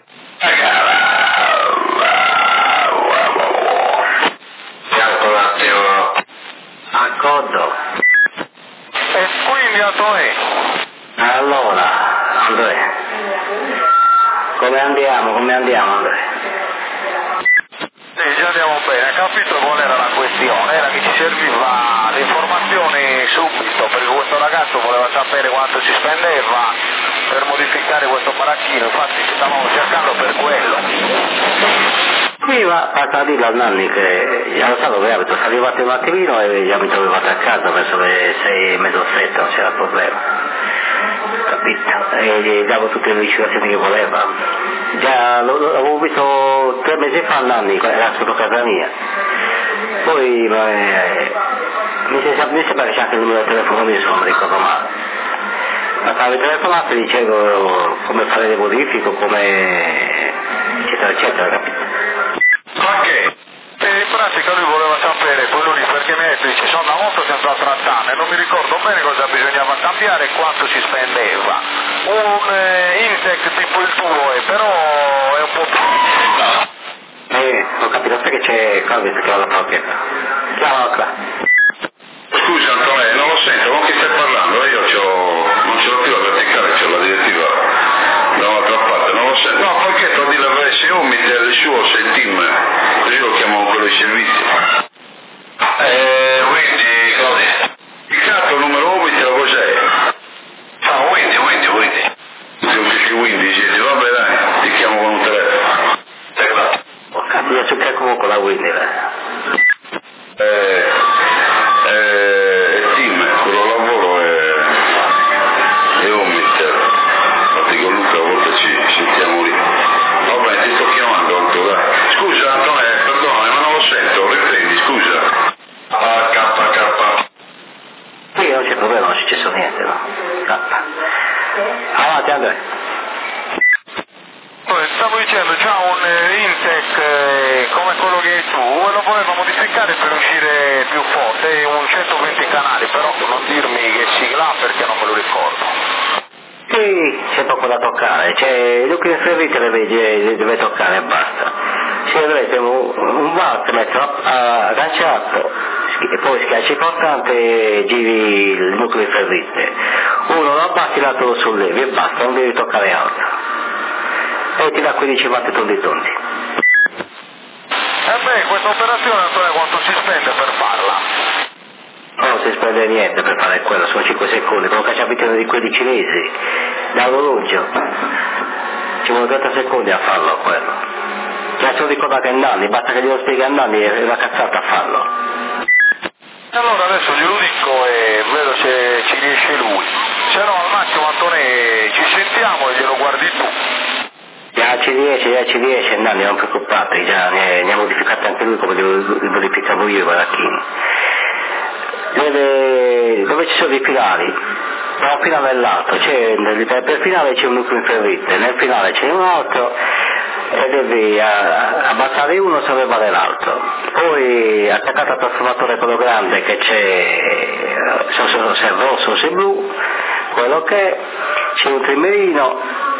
Bianco un attimo. Accordo. E quindi a te? Allora, Andrea. Come andiamo Andrea? Sì, già andiamo bene, capito qual era la questione? Era che ci serviva l'informazione subito, perché questo ragazzo voleva sapere quanto ci spendeva per modificare questo baracchino, infatti stavamo cercando per quello. Qui va a dire a Nanni che già lo so dove abito, sono arrivato un attimino e già mi trovate a casa, penso che 6,7 non c'era problema. Capito? E gli davo tutte le ricevazioni che voleva. Già l'avevo visto 3 mesi fa a Nanni, era sotto casa mia. Poi mi sembra che c'è anche il numero di telefono mio, se non mi ricordo male. Ma stavo telefonato e dicevo come fare le modifiche, come eccetera eccetera, capito? Ma che? In pratica lui voleva sapere quello lì perché mi ha detto dice sono da molto tempo a trattare, non mi ricordo bene cosa bisognava cambiare e quanto si spendeva. Un Intec tipo il tuo però è un po' più. Ho capito, sai che c'è Calvin che ha la proprietà. Chiamalo qua. Scusa Antonio, non lo sento, con chi stai parlando? Io non ce l'ho più la verticale, c'ho la direttiva da un'altra parte, non lo sento. No, perché tu di la se Umiter il suo, se il team, io lo chiamo quello di servizio. Quindi così. Il cazzo numero Umiter cos'è? Ah, Windy. Se quindi dici, vabbè dai, ti chiamo con un telefono. lavoro, su che comunque la guidi. Team, quello lavoro è Omiter, infatti con Luca a volte ci sentiamo lì. Vabbè, ti sto chiamando Antonio, dai. Scusa Antonio, perdona, ma non lo sento, riprendi, scusa. KK. Sì, non c'è problema, non è successo niente, no? Avanti Andrea. Stavo dicendo, c'ha un Intec come quello che hai tu e lo voleva modificare per uscire più forte, un 120 canali, però non dirmi che sigla perché non me lo ricordo. Sì, c'è poco da toccare, cioè lui che servite le deve toccare e basta. Se avrete un voltmetro agganciato e poi schiacci importante e giri il nucleo di ferrite. Uno lo abbatti, l'altro lo sollevi e basta, non devi toccare altro. E ti dà 15 watt tondi. Questa operazione Antonio quanto si spende per farla? Non si spende niente per fare quello, sono 5 secondi, come facciamo abitare di quelli cinesi, dall'orologio. Ci vogliono 30 secondi a farlo quello. Già se lo ricordate a Nanni, basta che glielo spieghi a Nanni e è una cazzata a farlo. Allora adesso glielo dico e vedo se ci riesce lui. Se no al massimo Antonio ci sentiamo e glielo guardi tu. Già ci riesce, Nanni, non preoccupate, già ne ha modificato anche lui come li modificavo io i baracchini. Dove ci sono i finali? Da un finale all'altro, per finale c'è un nucleo in ferrite, nel finale c'è un altro e devi abbassare uno e sollevare l'altro. Poi attaccato al trasformatore quello grande che c'è, se è rosso o se è blu, quello che c'è un trimerino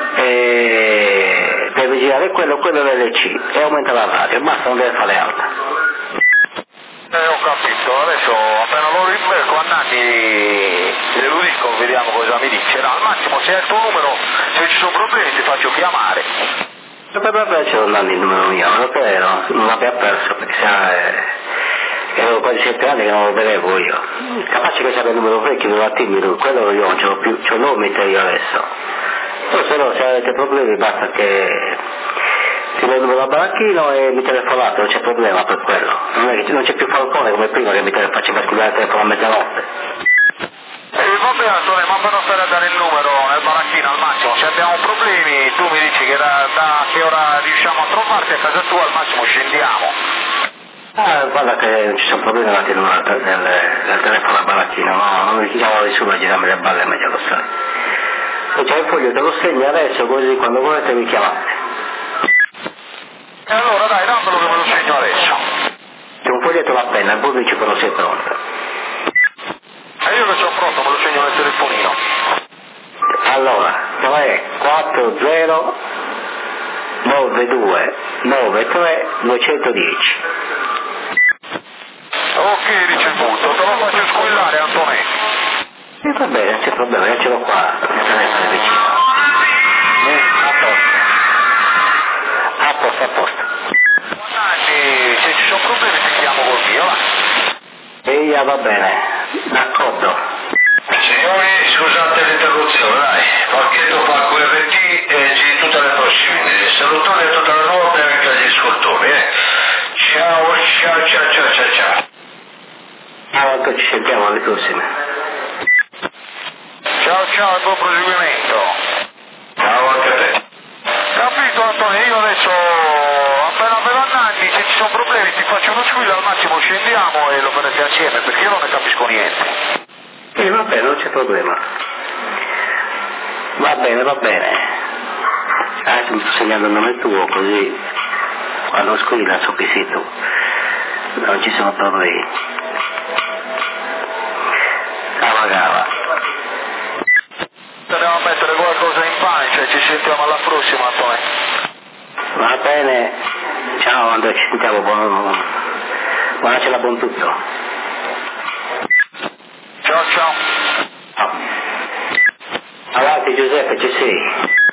e deve girare quello LC e aumenta la radio, basta, non deve fare altro. Ho capito, adesso appena lo rimbecco a Nanni glielo dico, vediamo cosa mi dice. No, al massimo se è il tuo numero, se ci sono problemi ti faccio chiamare. Per c'è un Nanni il numero mio, non l'abbia perso perché avevo quasi 7 anni che non lo vedevo io. Capace che c'abbia il numero vecchio, non attivo, quello io non ce l'ho più, c'ho l'Omiter io adesso. Se no, se avete problemi basta che ti do il numero da baracchino e mi telefonate, non c'è problema per quello. Non c'è più Falcone come prima che mi faceva scrivere il telefono a mezzanotte. Va bene Antonio, ma per non stare a dare il numero nel baracchino al massimo, se abbiamo problemi tu mi dici che da che ora riusciamo a trovarti a casa tua, al massimo scendiamo. Guarda che non ci sono problemi nel telefono al baracchino, no, non mi chiamano nessuno a girarmi le balle, meglio lo sai. Se c'è il foglio te lo segni adesso, così quando volete mi chiamate. E allora dai, dammelo che me lo segno adesso. C'è un foglietto la penna, e poi mi dici quando sei pronta. E io che sono pronto, me lo segno nel telefonino. Allora, 340 92 93 210. Ok, ricevuto, te lo faccio squillare Antonio. Va bene, non c'è problema, io ce l'ho qua, il telefono è vicino. A posto. Nanni, se ci sono problemi ti chiamo col mio, va. Eia, va bene, d'accordo. Signori, scusate l'interruzione, dai, pacchetto Falco RT e di tutte le prossime. Salutoni a tutta la nuova e anche agli ascoltatori, Ciao. Allora, ci sentiamo alle prossime. Ciao e buon proseguimento. Ciao anche a te. Capito Antonio, io adesso appena me lo Nanni, se ci sono problemi ti faccio uno squillo, al massimo scendiamo e lo vedete assieme perché io non ne capisco niente. Va bene, non c'è problema. Va bene. Adesso mi sto segnando il nome tuo così quando squilla so che sei tu. Non ci sono problemi. Cava. Andiamo a mettere qualcosa in pancia e ci sentiamo alla prossima Antonio. Va bene, ciao Andrea, ci sentiamo, buona cena, buon tutto. Ciao. Avanti Giuseppe, ci sei?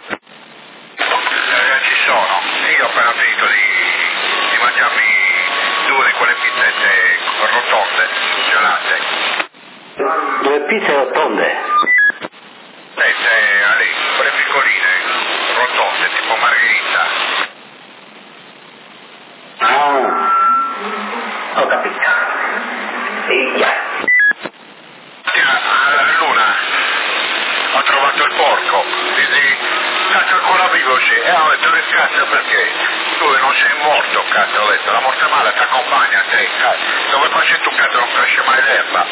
Ci sono, io ho appena finito di mangiarmi 2 di quelle pizzette rotonde, gelate. 2 pizze rotonde? Quelle piccoline, rotonde, tipo margherita. così, e ho detto che cazzo perché? Tu non sei morto, cazzo, ho detto, la morte male ti accompagna a te, cazzo, dove faccio tu cazzo non cresce mai l'erba?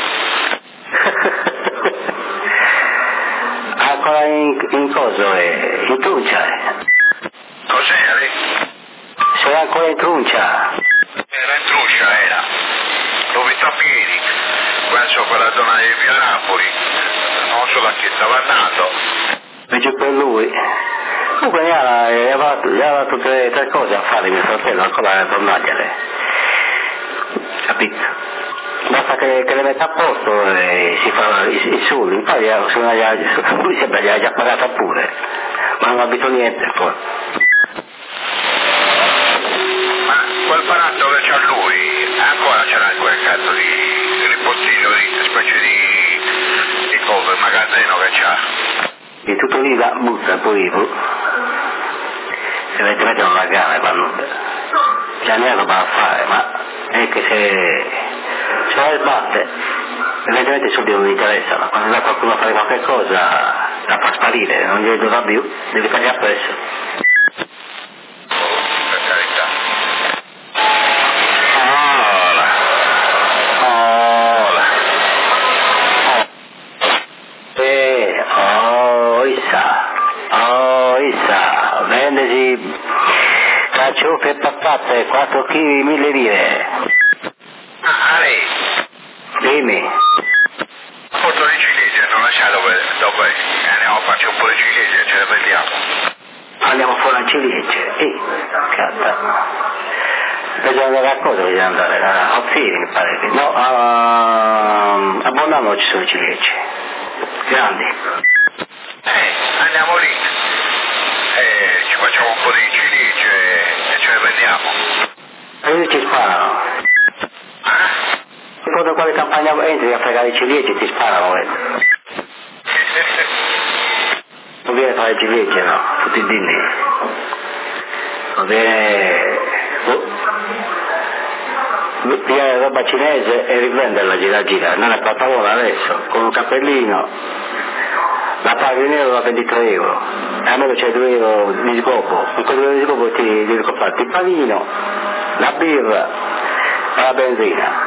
Ancora in coso in truncia Cos'era? sei ancora in truncia? Era in truncia, era. L'ho visto a piedi, penso quella zona di Via Napoli, non so da chi stava andando. Invece per lui. Comunque gli aveva tutte tre cose a fare mio fratello, ancora tornati a lei. Capito? Basta che le metta a posto e si fa i soldi, poi lui sembra gli ha già pagata pure, ma non ha visto niente poi. Ma quel palazzo che c'ha lui, ancora c'era quel cazzo di ripostiglio, di specie di cosa, il magazzino che c'ha. E tutto lì da butta poi, evidentemente non ha gana, c'è niente da fare, ma è che se la sbatte, evidentemente i soldi non gli interessano, quando dà qualcuno a fare qualche cosa la fa sparire, non gli dà più, devi pagare appresso. Per carità. Vendesi carciofi e patate, 4 kg, 1000 lire. Ah, lei? Dimmi. Porto di ciliegie, non lasciare dove andiamo a farci un po' di ciliegie, ce le prendiamo. Andiamo fuori a ciliegie. Cazzo. Bisogna andare a cosa? Bisogna andare a Ozziri, mi pare. No, a Bonanno ci sono ciliegie. Grandi. Andiamo lì. Ci facciamo un po' di ciliegie e ce le prendiamo. E lì ci sparano. Quando quale campagna entri a fregare i ciliegie ti sparano, non viene a fare le ciliegie, no, tutti i dinni. Non viene pigliare roba cinese e rivenderla gira, non è pantalone adesso, con un cappellino, la paghi in euro da 23 euro, e almeno c'è 2 euro di scopo, con quei 2 euro di scopo ti devi comprarti il panino, la birra e la benzina.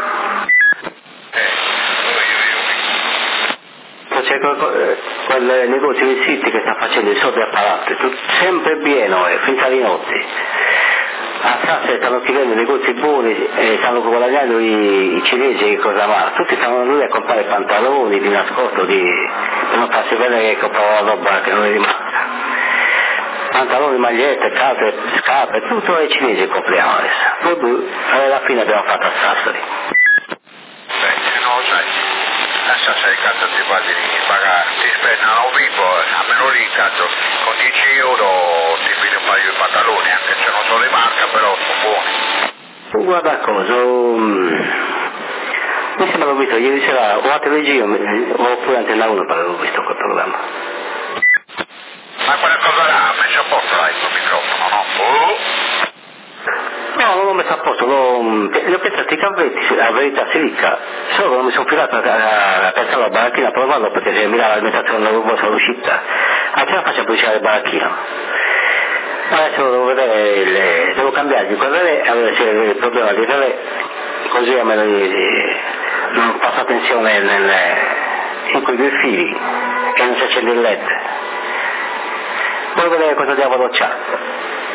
C'è quel negozio di City che sta facendo i soldi a palazzo, sempre pieno, finta di notte. A Sassari stanno chiudendo negozi buoni e stanno guadagnando i cinesi e cosa va. Tutti stanno lì a comprare pantaloni di nascosto per non farsi vedere che comprano roba che non è rimasta. Pantaloni, magliette, scarpe, tutto ai cinesi compriamo adesso. Poi alla fine abbiamo fatto a Sassari. Non lo sai. Adesso sei cazzo ti paghi di pagare, ti spennano vivo, almeno lì cazzo, con 10 euro ti pigli un paio di pantaloni, anche se non sono di marca, però sono buoni. Guarda cosa, mi sembra che ho visto ieri sera o a televisione oppure Antena 1 per aver visto quel programma. Ma quella cosa là ha messo a posto là il tuo microfono, no? No, non l'ho messo a posto, li ho piazzati i cavetti, la verità si ricca, solo che non mi sono filato a pensare alla baracchina a provarlo perché se mi dà l'alimentazione nervosa all'uscita, ce la faccio a pulisare il baracchino. Adesso devo vedere, devo cambiargli quel relè e vedere se il problema di relè, così almeno non passa tensione in quei due fili e non si accende il LED. Poi vedere cosa diavolo c'ha.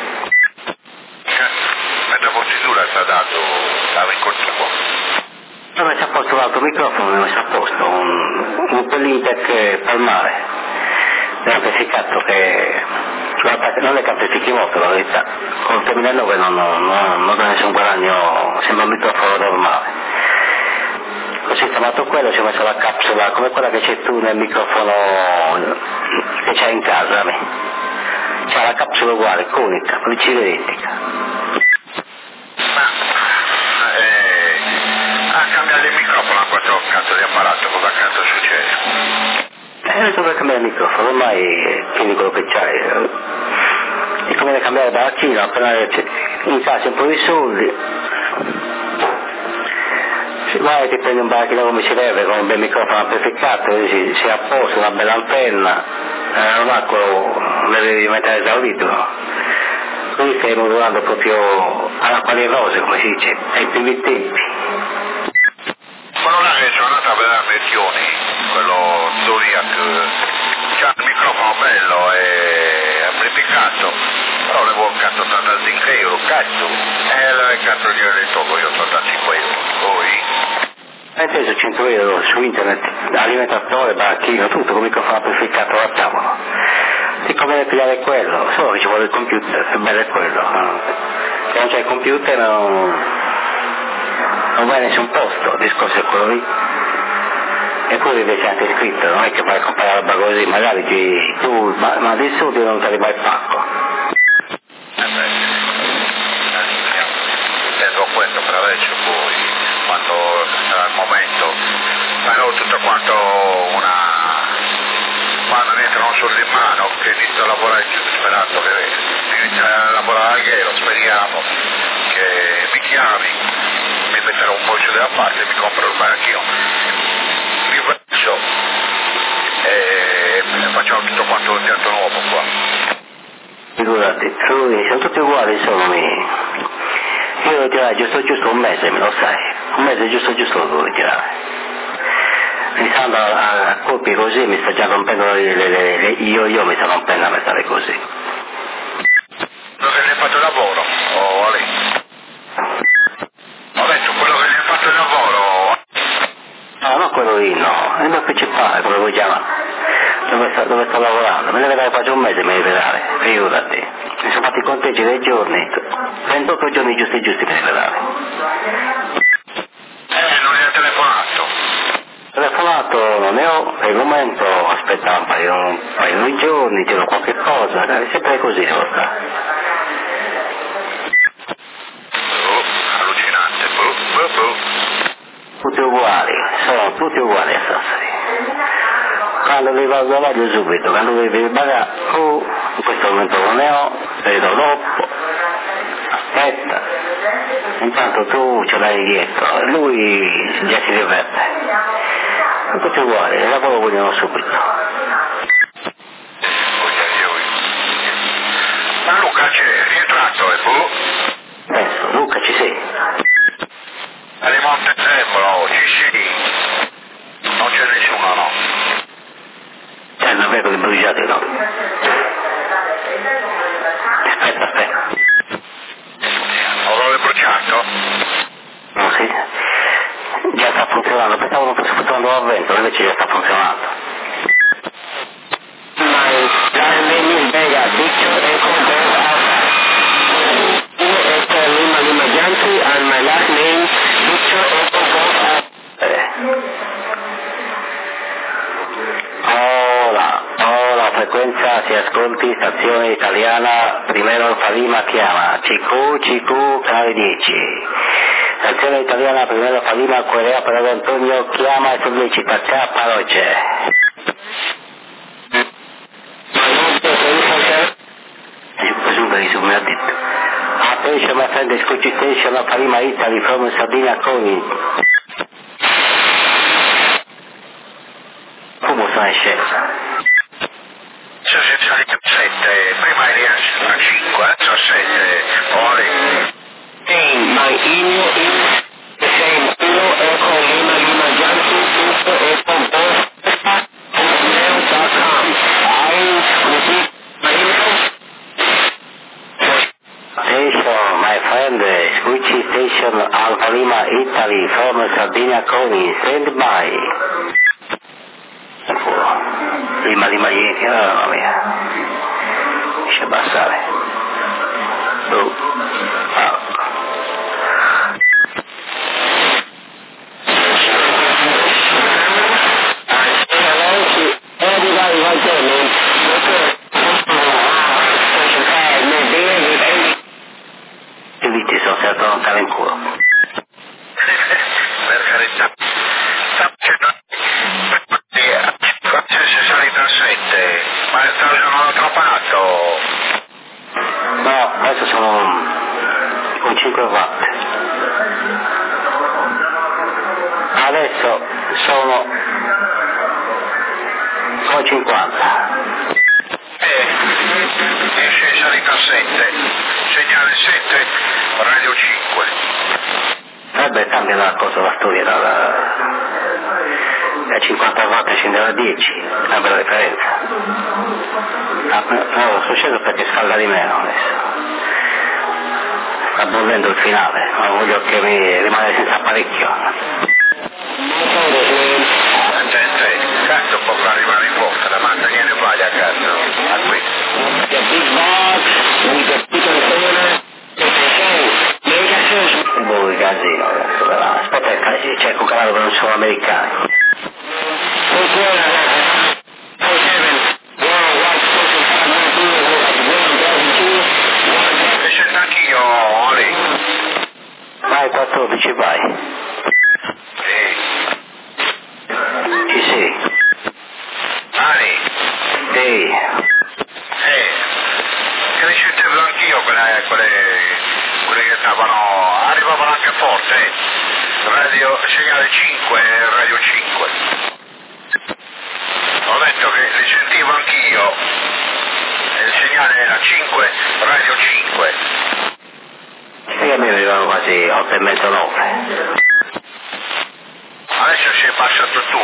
Mentre fornitura sta dato stava in controllo. Ho messo a posto l'altro microfono, ho messo a posto un Pellintec per mare, è amplificato che non è che amplifichi molto la verità, con il 2009 non dà nessun guadagno, sembra un microfono normale. Ho sistemato quello, ci ho messo la capsula come quella che c'è tu nel microfono che c'hai in casa, c'ha la capsula uguale, conica, funicile identica. Cambiare il microfono a questo cazzo di apparato, cosa cazzo succede? Non dovrei cambiare il microfono, ormai tieni quello che c'hai. Ti conviene cambiare il baracchino, appena in casa un po' di soldi. Si vai e ti prendi un baracchino come si deve, con un bel microfono amplificato, si ha a posto, una bella antenna, non ha quello non deve diventare esaurito. Qui stai modulando proprio alla quali rose, come si dice, ai primi tempi. Ma non è che sono andato a vedere Medioni, quello Zodiac, c'ha il microfono bello e amplificato, però le vuole cazzo 85 euro, cazzo, e cazzo glielo ho detto io 85 euro, poi... Hai preso 100 euro su internet, alimentatore, baracchino, tutto con il microfono amplificato a tavola. Ti conviene pigliare quello, solo che ci vuole il computer, è bello è quello. Se non c'è il computer non vai a nessun posto, il discorso è quello lì. Eppure invece anche scritto, non è che vai a comprare roba così, magari tu, ma di soldi non ti arriva il pacco. Penso a questo per adesso poi, quando sarà il momento, farò tutto quanto quando mi entrano soldi in mano, che inizio a lavorare sperando che inizio a lavorare lo speriamo, che mi chiami, mi metterò un po' giù da parte, mi compro il baracchino, mi faccio e facciamo tutto quanto un teatro nuovo qua. Figurati, sono tutti uguali, sono io devo tirare giusto un mese, me lo sai, un mese giusto lo devo tirare. Mi stanno a colpi così, mi sta già rompendo io mi sta rompendo a mettere così. Quello che gli hai fatto il lavoro, Ale? Ho detto quello che gli hai fatto il lavoro. No, non quello lì, no, è il mio principale, come vuoi chiamare. Dove sto lavorando, me ne vedrai quasi un mese, me ne vedrai, figurati. Mi sono fatti i conteggi dei giorni, 28 giorni giusti me ne vedrai. Non gli hai telefonato? Telefonato ne ho, per il momento aspetta un paio di giorni, tiro qualche cosa, è sempre così devo stare. Allucinante, Tutti uguali, sono tutti uguali a Sassari. Quando li vado a vedere subito, quando li vedo pagare, in questo momento non ne ho, vedo dopo, aspetta, intanto tu ce l'hai dietro, lui già si diverte. Tutti uguali, il lavoro vogliono subito. Ma Luca c'è rientrato e Penso, Luca ci sei. Alle Monte Zembro, ci sei. Non c'è nessuno, no? C'è il vedo di bruciati, no? Aspetta. L'ho bruciato? No, sì. Già sta funzionando, pensavo non fosse funzionando a vento, invece già sta funzionando. My name is Vega, Victor Echo Golf Alpha. Echo Lima Yankee and my last name Victor Echo Golf Alpha. Ora, frequenza, si ascolti, stazione italiana, primero Alfa Lima chiama, CQ, canale 10. Stazione italiana, primero Alfa Lima, Corea per Antonio, chiama e sollecita K Paroce. Questo mi ha detto. Attention my friend, escuchi station Alfa Lima Italy from Sabina Coni. Come sono in scelta? Sono salito a 7, prima eri a 5, adesso a 7, poi... My email is the same, Echo Lima Yankee, Echo Golf, mail.com. I repeat my email. Station, my friend, Squichy Station, Alfa Lima, Italy, from Sardinia Coni, stand by. Lima Yankee, mamma mia. Lascia passare. Everybody right there, man. Ti dici, sono stato lontano in culo. Per carità. Sei salito a 7, ma sono troppo alto. No, adesso sono con 5 watt. Adesso sono con 50. 7, segnale 7, radio 5. Cambia la cosa, la storia da 50 volte scendere a 10, una bella differenza. No, succede perché scalda di meno adesso. Sta bollendo il finale, ma voglio che mi rimane senza apparecchio. Attente, cazzo può arrivare in bocca, la manda che ne vai a cazzo, a qui. Boh, casino adesso, aspetta che cerco un canale che non sono americani. E sento anch'io, Oli. Vai 14, vai. Ci sei? Ani. Sì. Che ne sentivo anch'io quelle che arrivavano anche forte, radio, segnale 5 e radio 5. Ho detto che le sentivo anch'io, e il segnale era 5, radio 5. E a me arrivano quasi 8 e mezzo, 9. Adesso sei passato tu,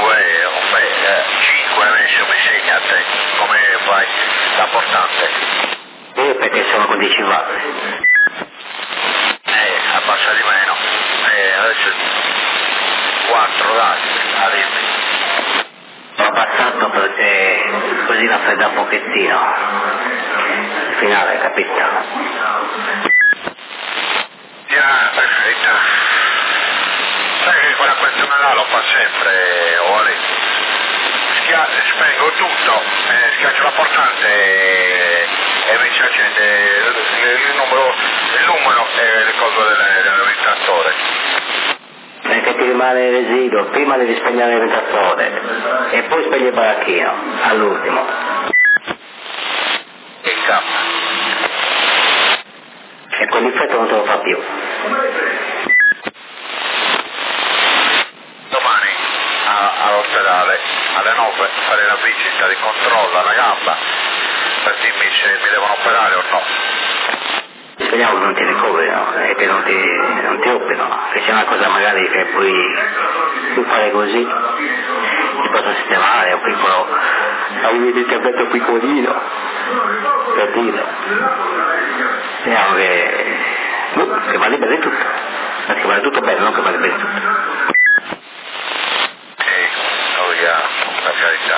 5 adesso mi segna a te, come fai da portante. Io perché sono con 10 watt. Abbassa di meno. Adesso 4, dai, arrivi. Ho abbassato perché così la fredda un pochettino. Il finale, capito? Perfetto. Sai che quella questione là lo fa sempre, Oli. Spengo tutto, schiaccio la portante e mi si accende il numero e le cose dell'orientatore. Perché ti rimane il residuo, prima devi spegnere il ventatore e poi spegni il baracchino, all'ultimo. Che cazzo? E quell'effetto non te lo fa più. Domani all'ospedale alle 9 fare la visita di controllo alla gamba per dirmi se mi devono operare o no. Speriamo che non ti ricoverino e che non ti operino, che sia una cosa magari che puoi fare così, ti posso sistemare un piccolo, avevi un intervento piccolino, per dire. Speriamo che vada bene tutto, ma che vada tutto bene, non che vada bene tutto. Per carità.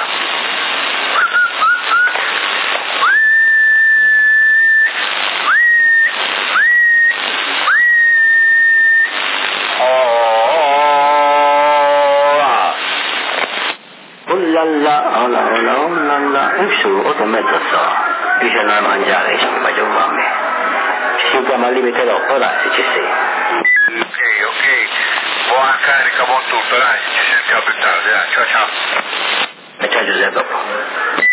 Oh là là, e su, 8 e mezza so, io c'è da mangiare, ci faccio fame. Ci sentiamo al limite dopo, dai, se ci sei. Ok, buona carica, buon tutto, dai, ci sentiamo più tardi, dai, ciao. E ciao Giuseppe, dopo.